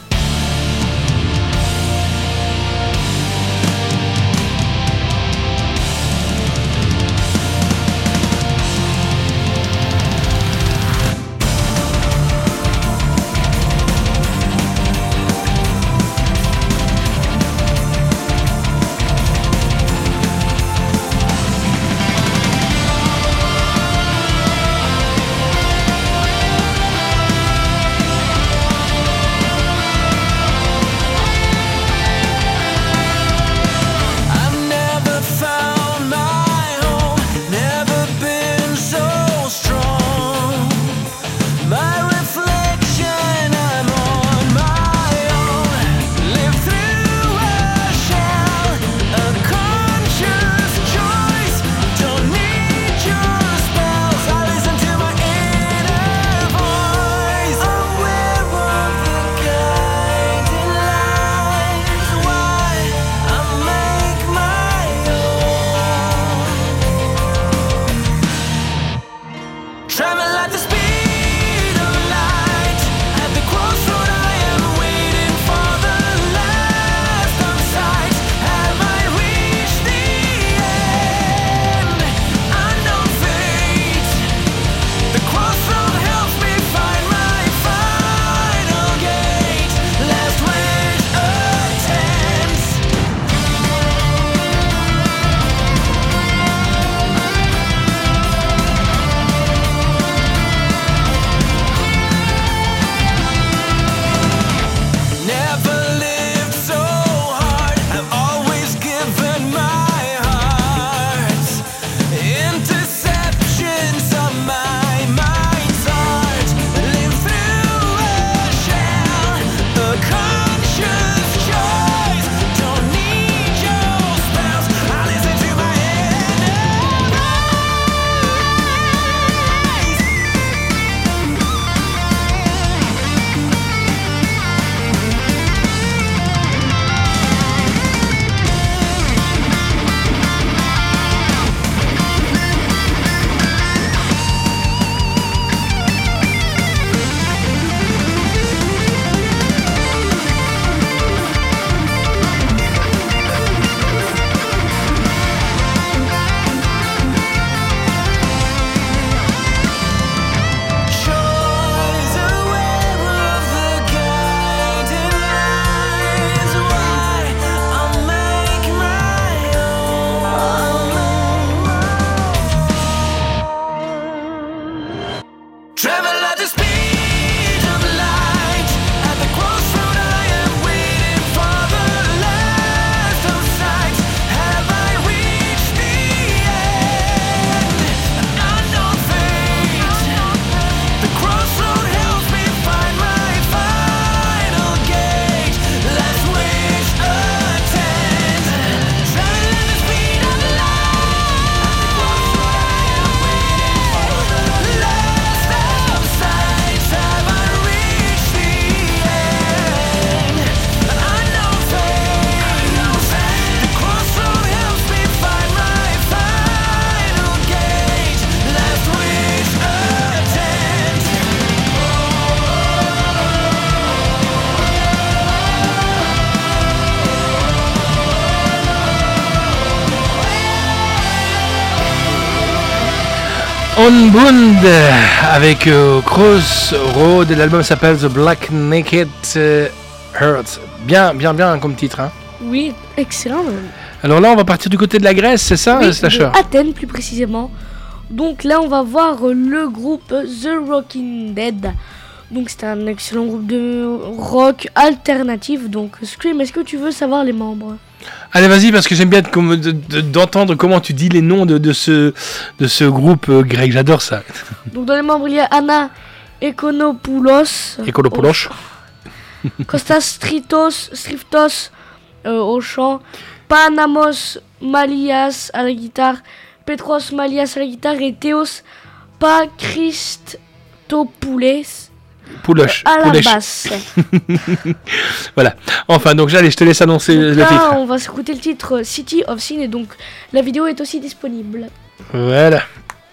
Unbound avec Crossroad, l'album s'appelle The Black Naked Heart. Bien comme titre, hein. Oui, excellent. Alors là, on va partir du côté de la Grèce, c'est ça, Oui, Slasher? de Athènes plus précisément. Donc là, on va voir le groupe The Rocking Dead. Donc c'est un excellent groupe de rock alternatif. Donc Scream, est-ce que tu veux savoir les membres? Allez, vas-y, parce que j'aime bien d'entendre comment tu dis les noms de ce groupe grec. J'adore ça. Donc dans les membres, il y a Anna Ekonopoulos. Kostas Striftos au chant. Panamos Malias à la guitare. Petros Malias à la guitare. Et Théos Christopoulos Pouloche. à la Pouloche. basse. Voilà. Enfin, donc j'allais, je te laisse annoncer Donc le là, titre. on va s'écouter le titre City of Sin et donc la vidéo est aussi disponible. Voilà.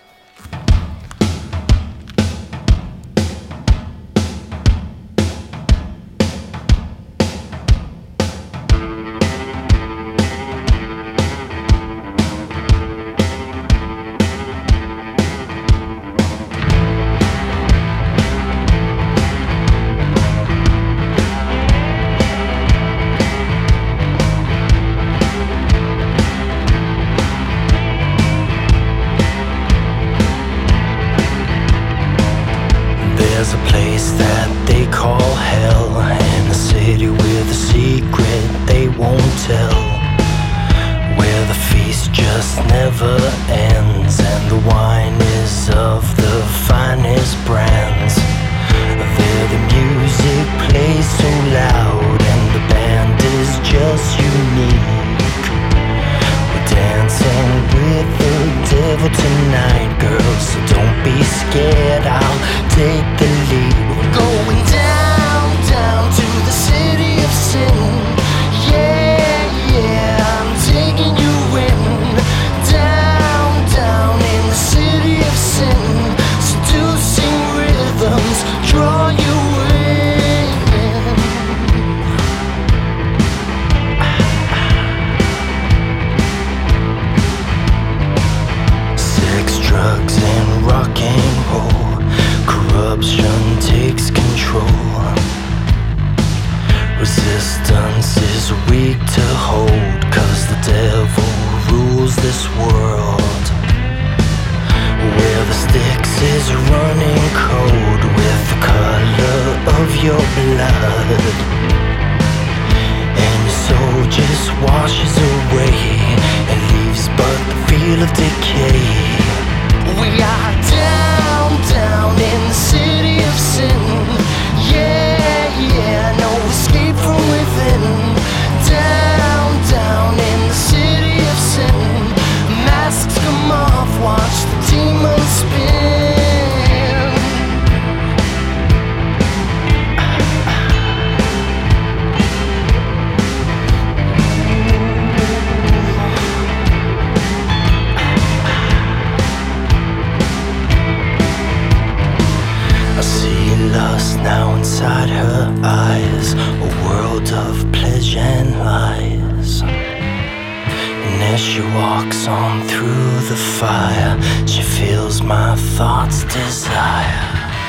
There's a place that they call hell, in a city with a secret they won't tell, where the feast just never ends and the wine is of the finest brands. There the music plays so loud and the band is just unique. We're dancing with the devil tonight, girls, so don't be scared, I'll take the lead. We're going down, down to the city of sin. Yeah, yeah, I'm taking you in. Down, down in the city of sin. Seducing rhythms draw you in. Sex, drugs, and rock and roll. Corruption takes control. Resistance is weak to hold, 'cause the devil rules this world. Where the Styx is running cold with the color of your blood, and your soul just washes away and leaves but the feel of decay. We are down, down in the city of sin. Yeah, yeah, no escape from within. Down, down in the city of sin. Masks come off, watch the demons spin. I see lust now inside her eyes, a world of pleasure and lies. And as she walks on through the fire, she feels my thoughts' desire.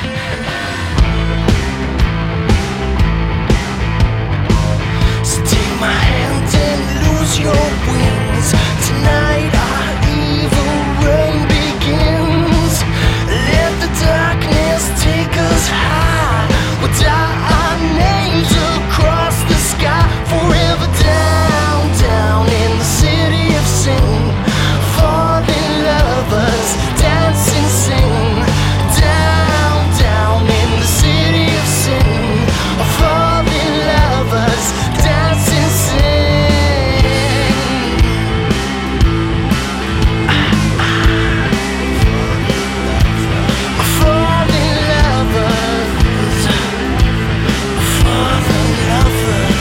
So take my hand and lose your wings. Tonight our evil reign begins. Let the darkness take us high. We'll die our names across the sky. Forever down, down in the city of sin. Falling lovers, dance and sing. Down, down in the city of sin. Falling lovers, dance and sing. Falling lovers, falling lovers.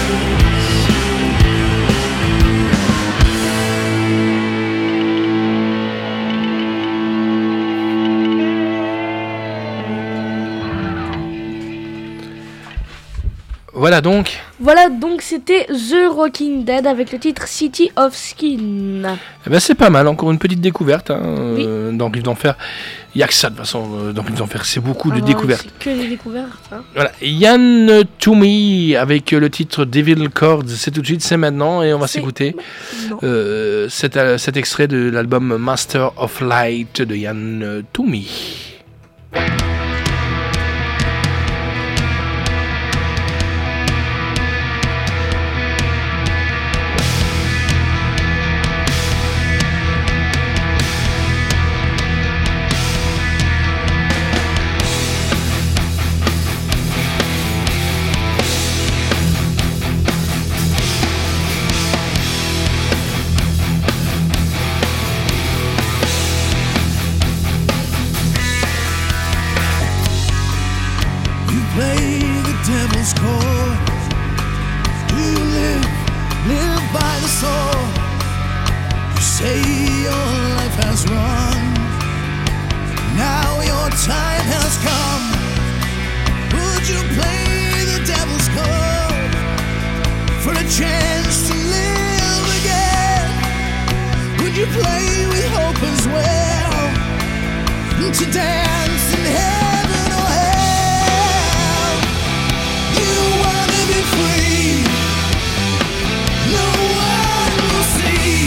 Voilà donc. C'était The Walking Dead avec le titre City of Skin. Eh ben, c'est pas mal, encore une petite découverte hein, Oui. dans Rive d'Enfer. Il n'y a que ça de toute façon dans Rive d'Enfer, c'est beaucoup de Ah, découvertes. C'est que des découvertes. Hein. Voilà, Yann Toomey avec le titre Devil Chords, c'est tout de suite, c'est maintenant et on va C'est- s'écouter Non. cet extrait de l'album Master of Light de Yann Toomey. devil's core. You live by the sword. You say your life has run. Now your time has come. Would you play the devil's card for a chance to live again? Would you play with hope as well, to dance in heaven or hell? You wanna be free, no one will see.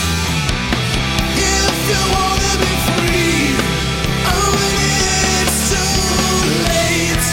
If you wanna be free, oh, it's too late.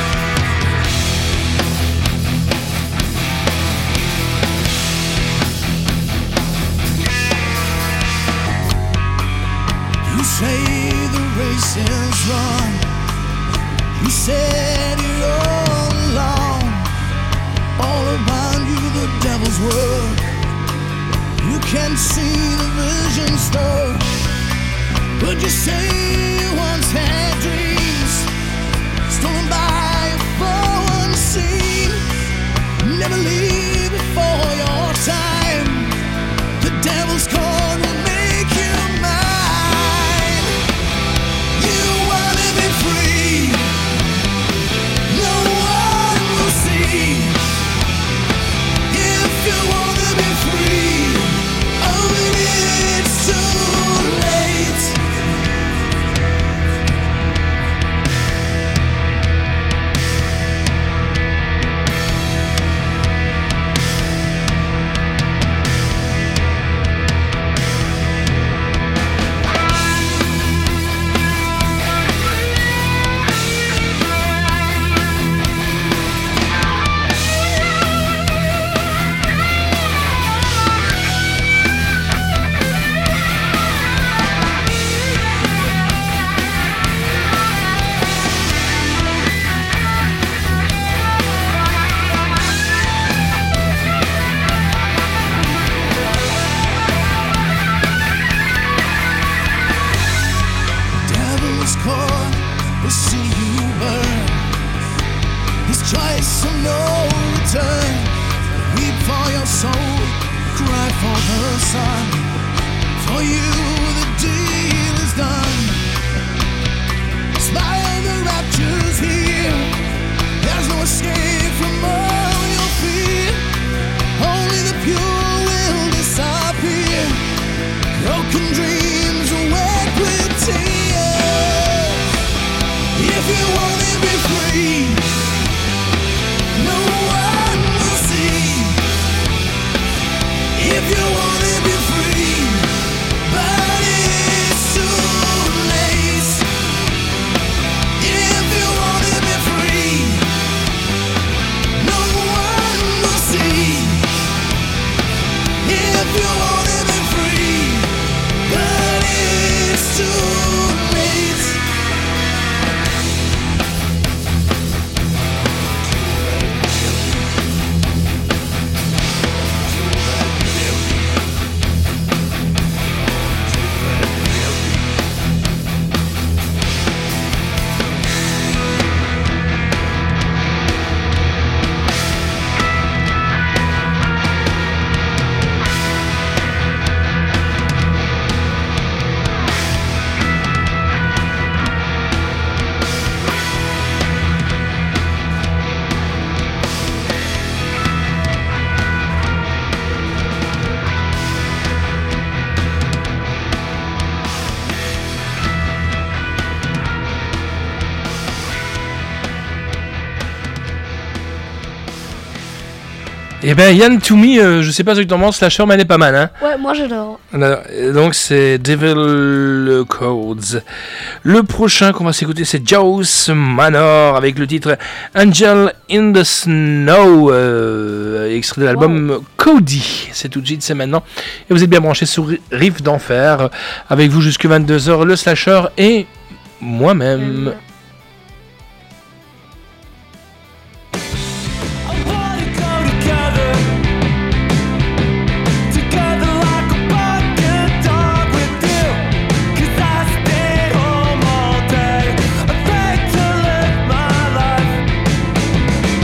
You say the race is wrong. You said it all along. All around you the devil's work. You can see the vision stir. But you say you once had dreams, stolen by a foreign scene. Never leave before your time. The devil's card will make you mine. You wanna be free, no one will see. If you wanna be free, oh, it's too late. Devil's caught, will see you burn. His choice of no return. Weep for your soul, cry for the sun. For you the deal is done. Smile, the rapture's here. There's no escape from all your fear. Only the pure will disappear. Broken dreams are wet with tears. If you wanna be free, no one will see. If you wanna be free, but it's too late. If you wanna be free, no one will see. If you wanna be free, but it's too late. Eh ben Yann To Me, je sais pas exactement, Slasher, mais elle est pas mal, hein. Ouais, moi j'adore. Donc c'est Devil Codes. Le prochain qu'on va s'écouter, c'est Joe's Manor avec le titre Angel in the Snow, extrait de l'album Cody. C'est tout de suite, c'est maintenant. Et vous êtes bien branchés sur Riff d'Enfer, avec vous jusque 22h, le Slasher et moi-même. Together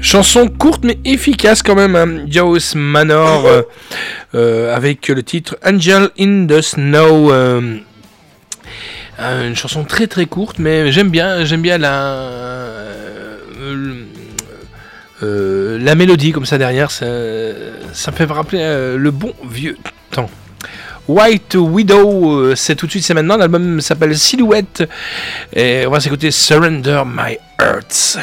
Chanson courte mais efficace quand même, hein. Jaws Manor avec le titre Angel in the Snow. Une chanson très très courte, mais j'aime bien la mélodie comme ça derrière, ça me fait rappeler le bon vieux temps. White Widow, c'est tout de suite, c'est maintenant. L'album s'appelle Silhouette et on va s'écouter Surrender My Heart.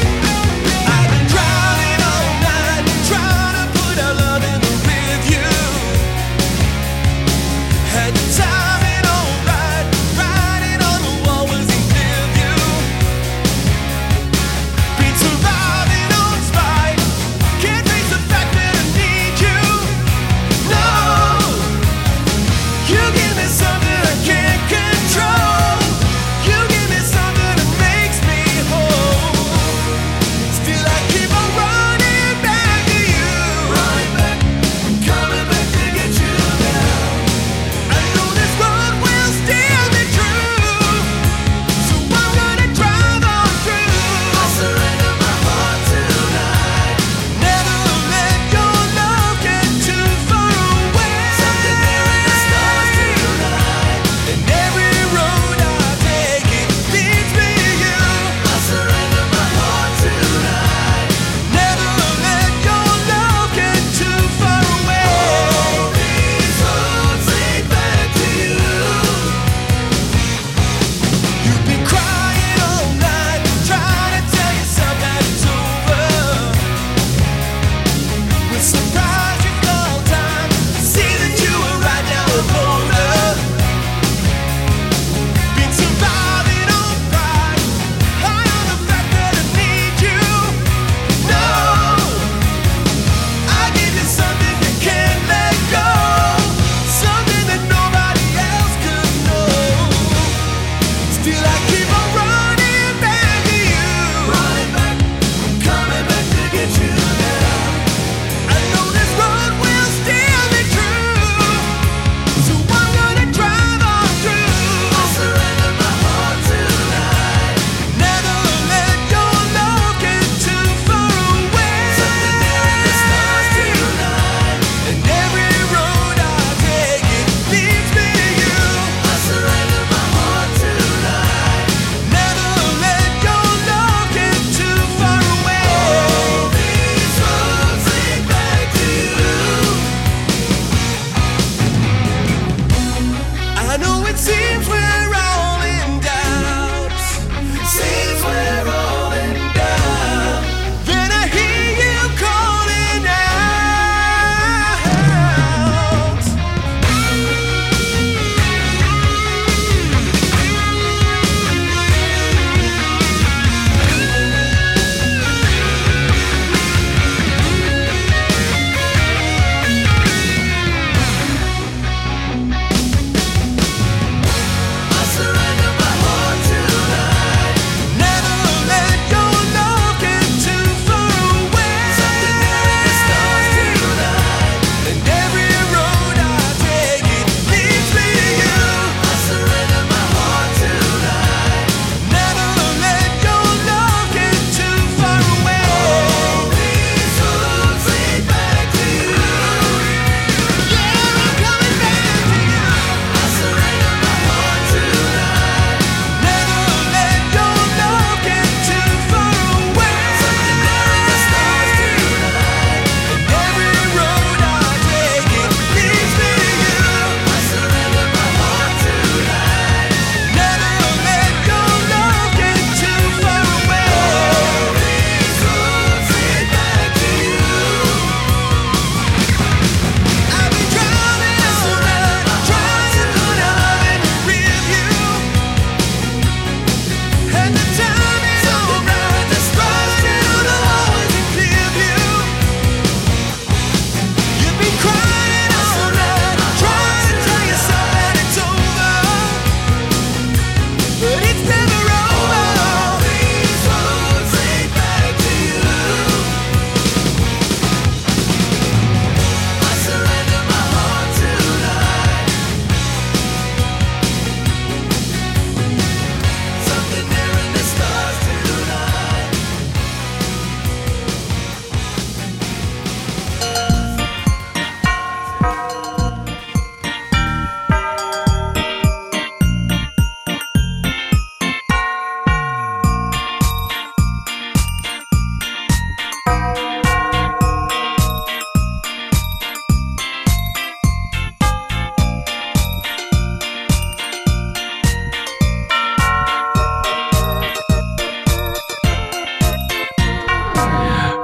Drowning all night, trying to put our love in the rearview.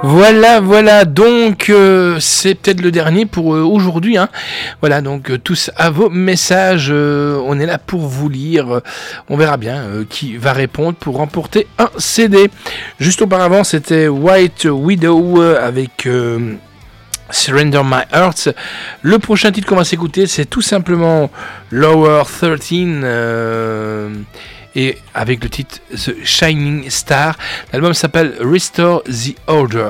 Voilà, donc c'est peut-être le dernier pour aujourd'hui. Hein. Voilà, donc tous à vos messages, on est là pour vous lire. On verra bien qui va répondre pour remporter un CD. Juste auparavant, c'était White Widow avec Surrender My Heart. Le prochain titre qu'on va s'écouter, c'est tout simplement Lower 13. Et avec le titre The Shining Star. L'album s'appelle Restore the Order.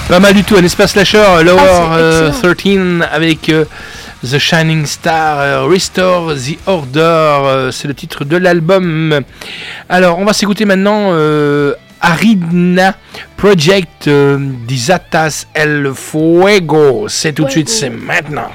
Pas mal du tout, un espace slasher, Lower c'est excellent. 13 avec The Shining Star, Restore the Order, c'est le titre de l'album. Alors, on va s'écouter maintenant Arina Project Desatas El Fuego. C'est tout de suite, c'est maintenant.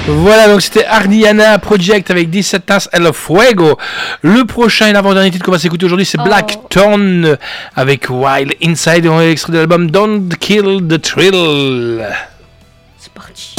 Voilà, donc c'était Ardiana Project avec 17 tasses El Fuego. Le prochain et l'avant-dernier titre qu'on va s'écouter aujourd'hui, c'est Blackthorn avec Wild Inside, on est extrait de l'album Don't Kill the Thrill. C'est parti.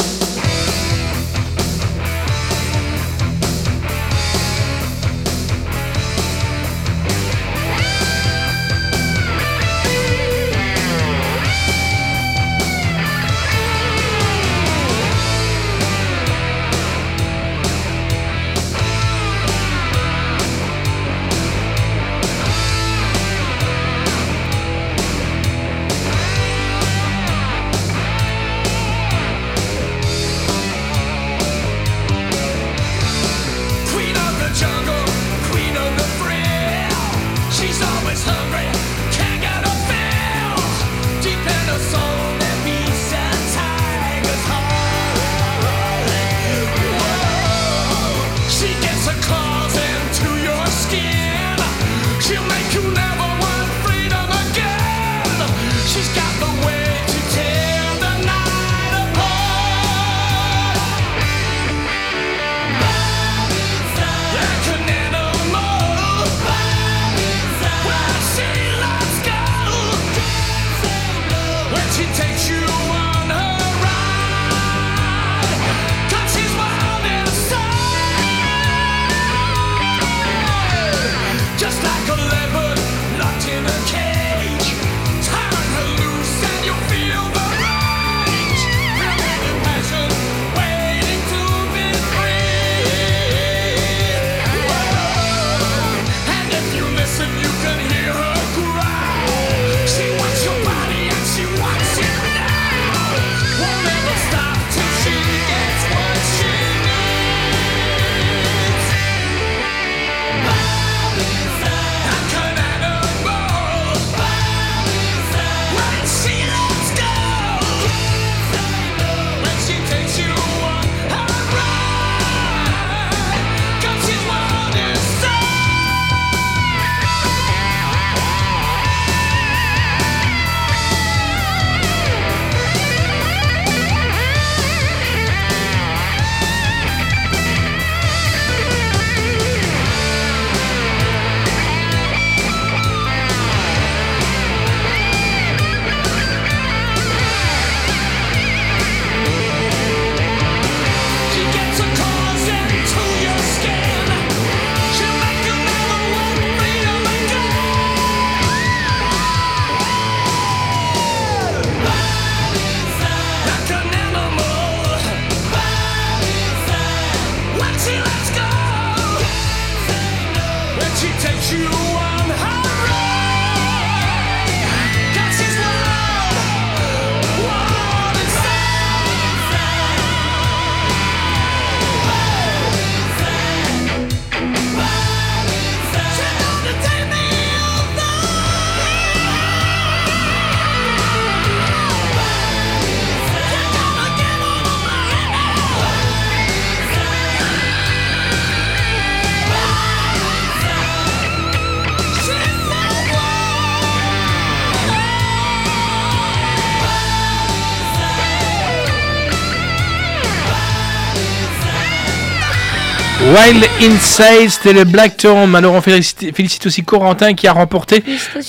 Wild Inside, c'était le Blackthorn. Alors on félicite aussi Corentin qui a remporté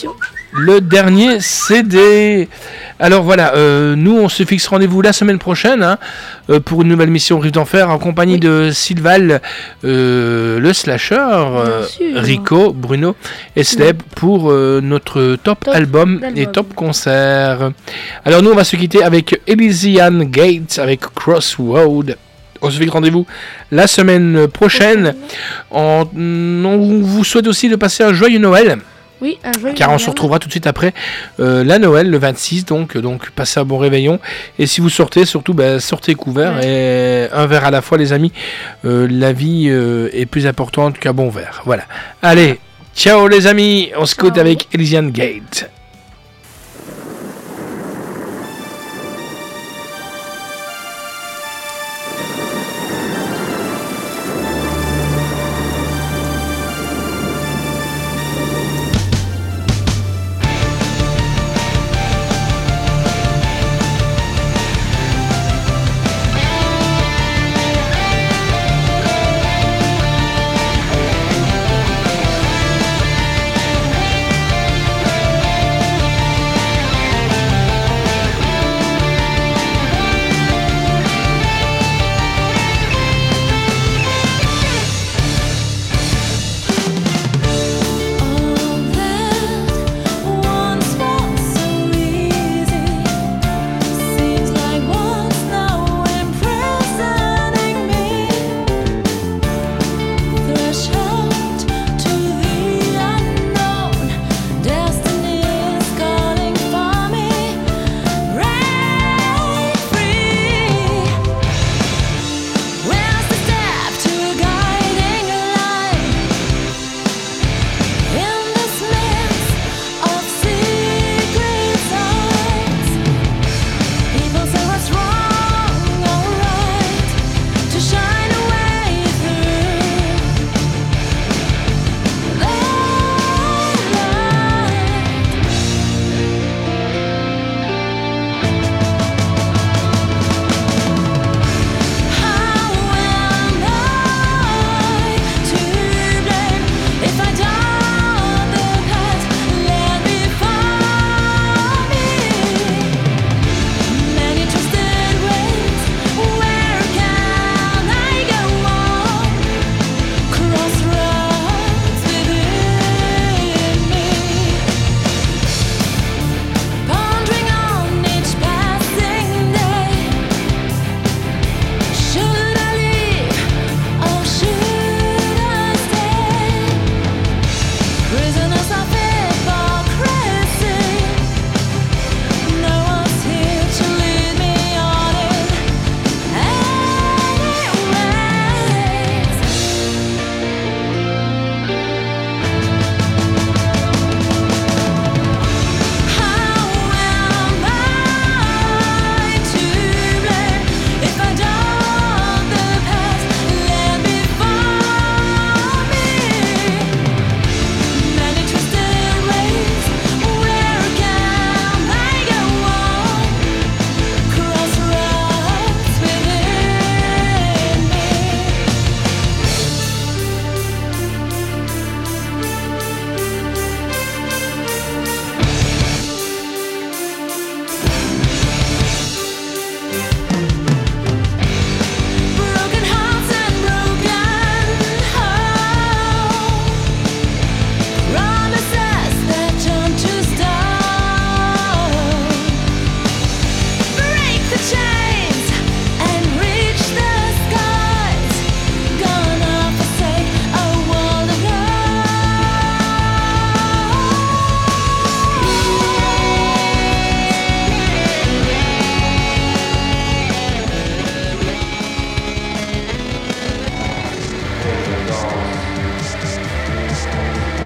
le dernier CD. Alors voilà, nous on se fixe rendez-vous la semaine prochaine pour une nouvelle mission Rive d'Enfer en compagnie de Sylval, le slasher, Rico, Bruno et Sleb pour notre top album et top concert. Alors nous on va se quitter avec Elysian Gates avec Crossroad. On se fait rendez-vous la semaine prochaine. On vous souhaite aussi de passer un joyeux Noël. Oui, un joyeux car Noël. on se retrouvera tout de suite après la Noël, le 26. Donc passez un bon réveillon. Et si vous sortez, surtout, sortez couvert et un verre à la fois, les amis. La vie est plus importante qu'un bon verre. Voilà. Allez, ciao les amis. On se quitte avec Elysian Gate.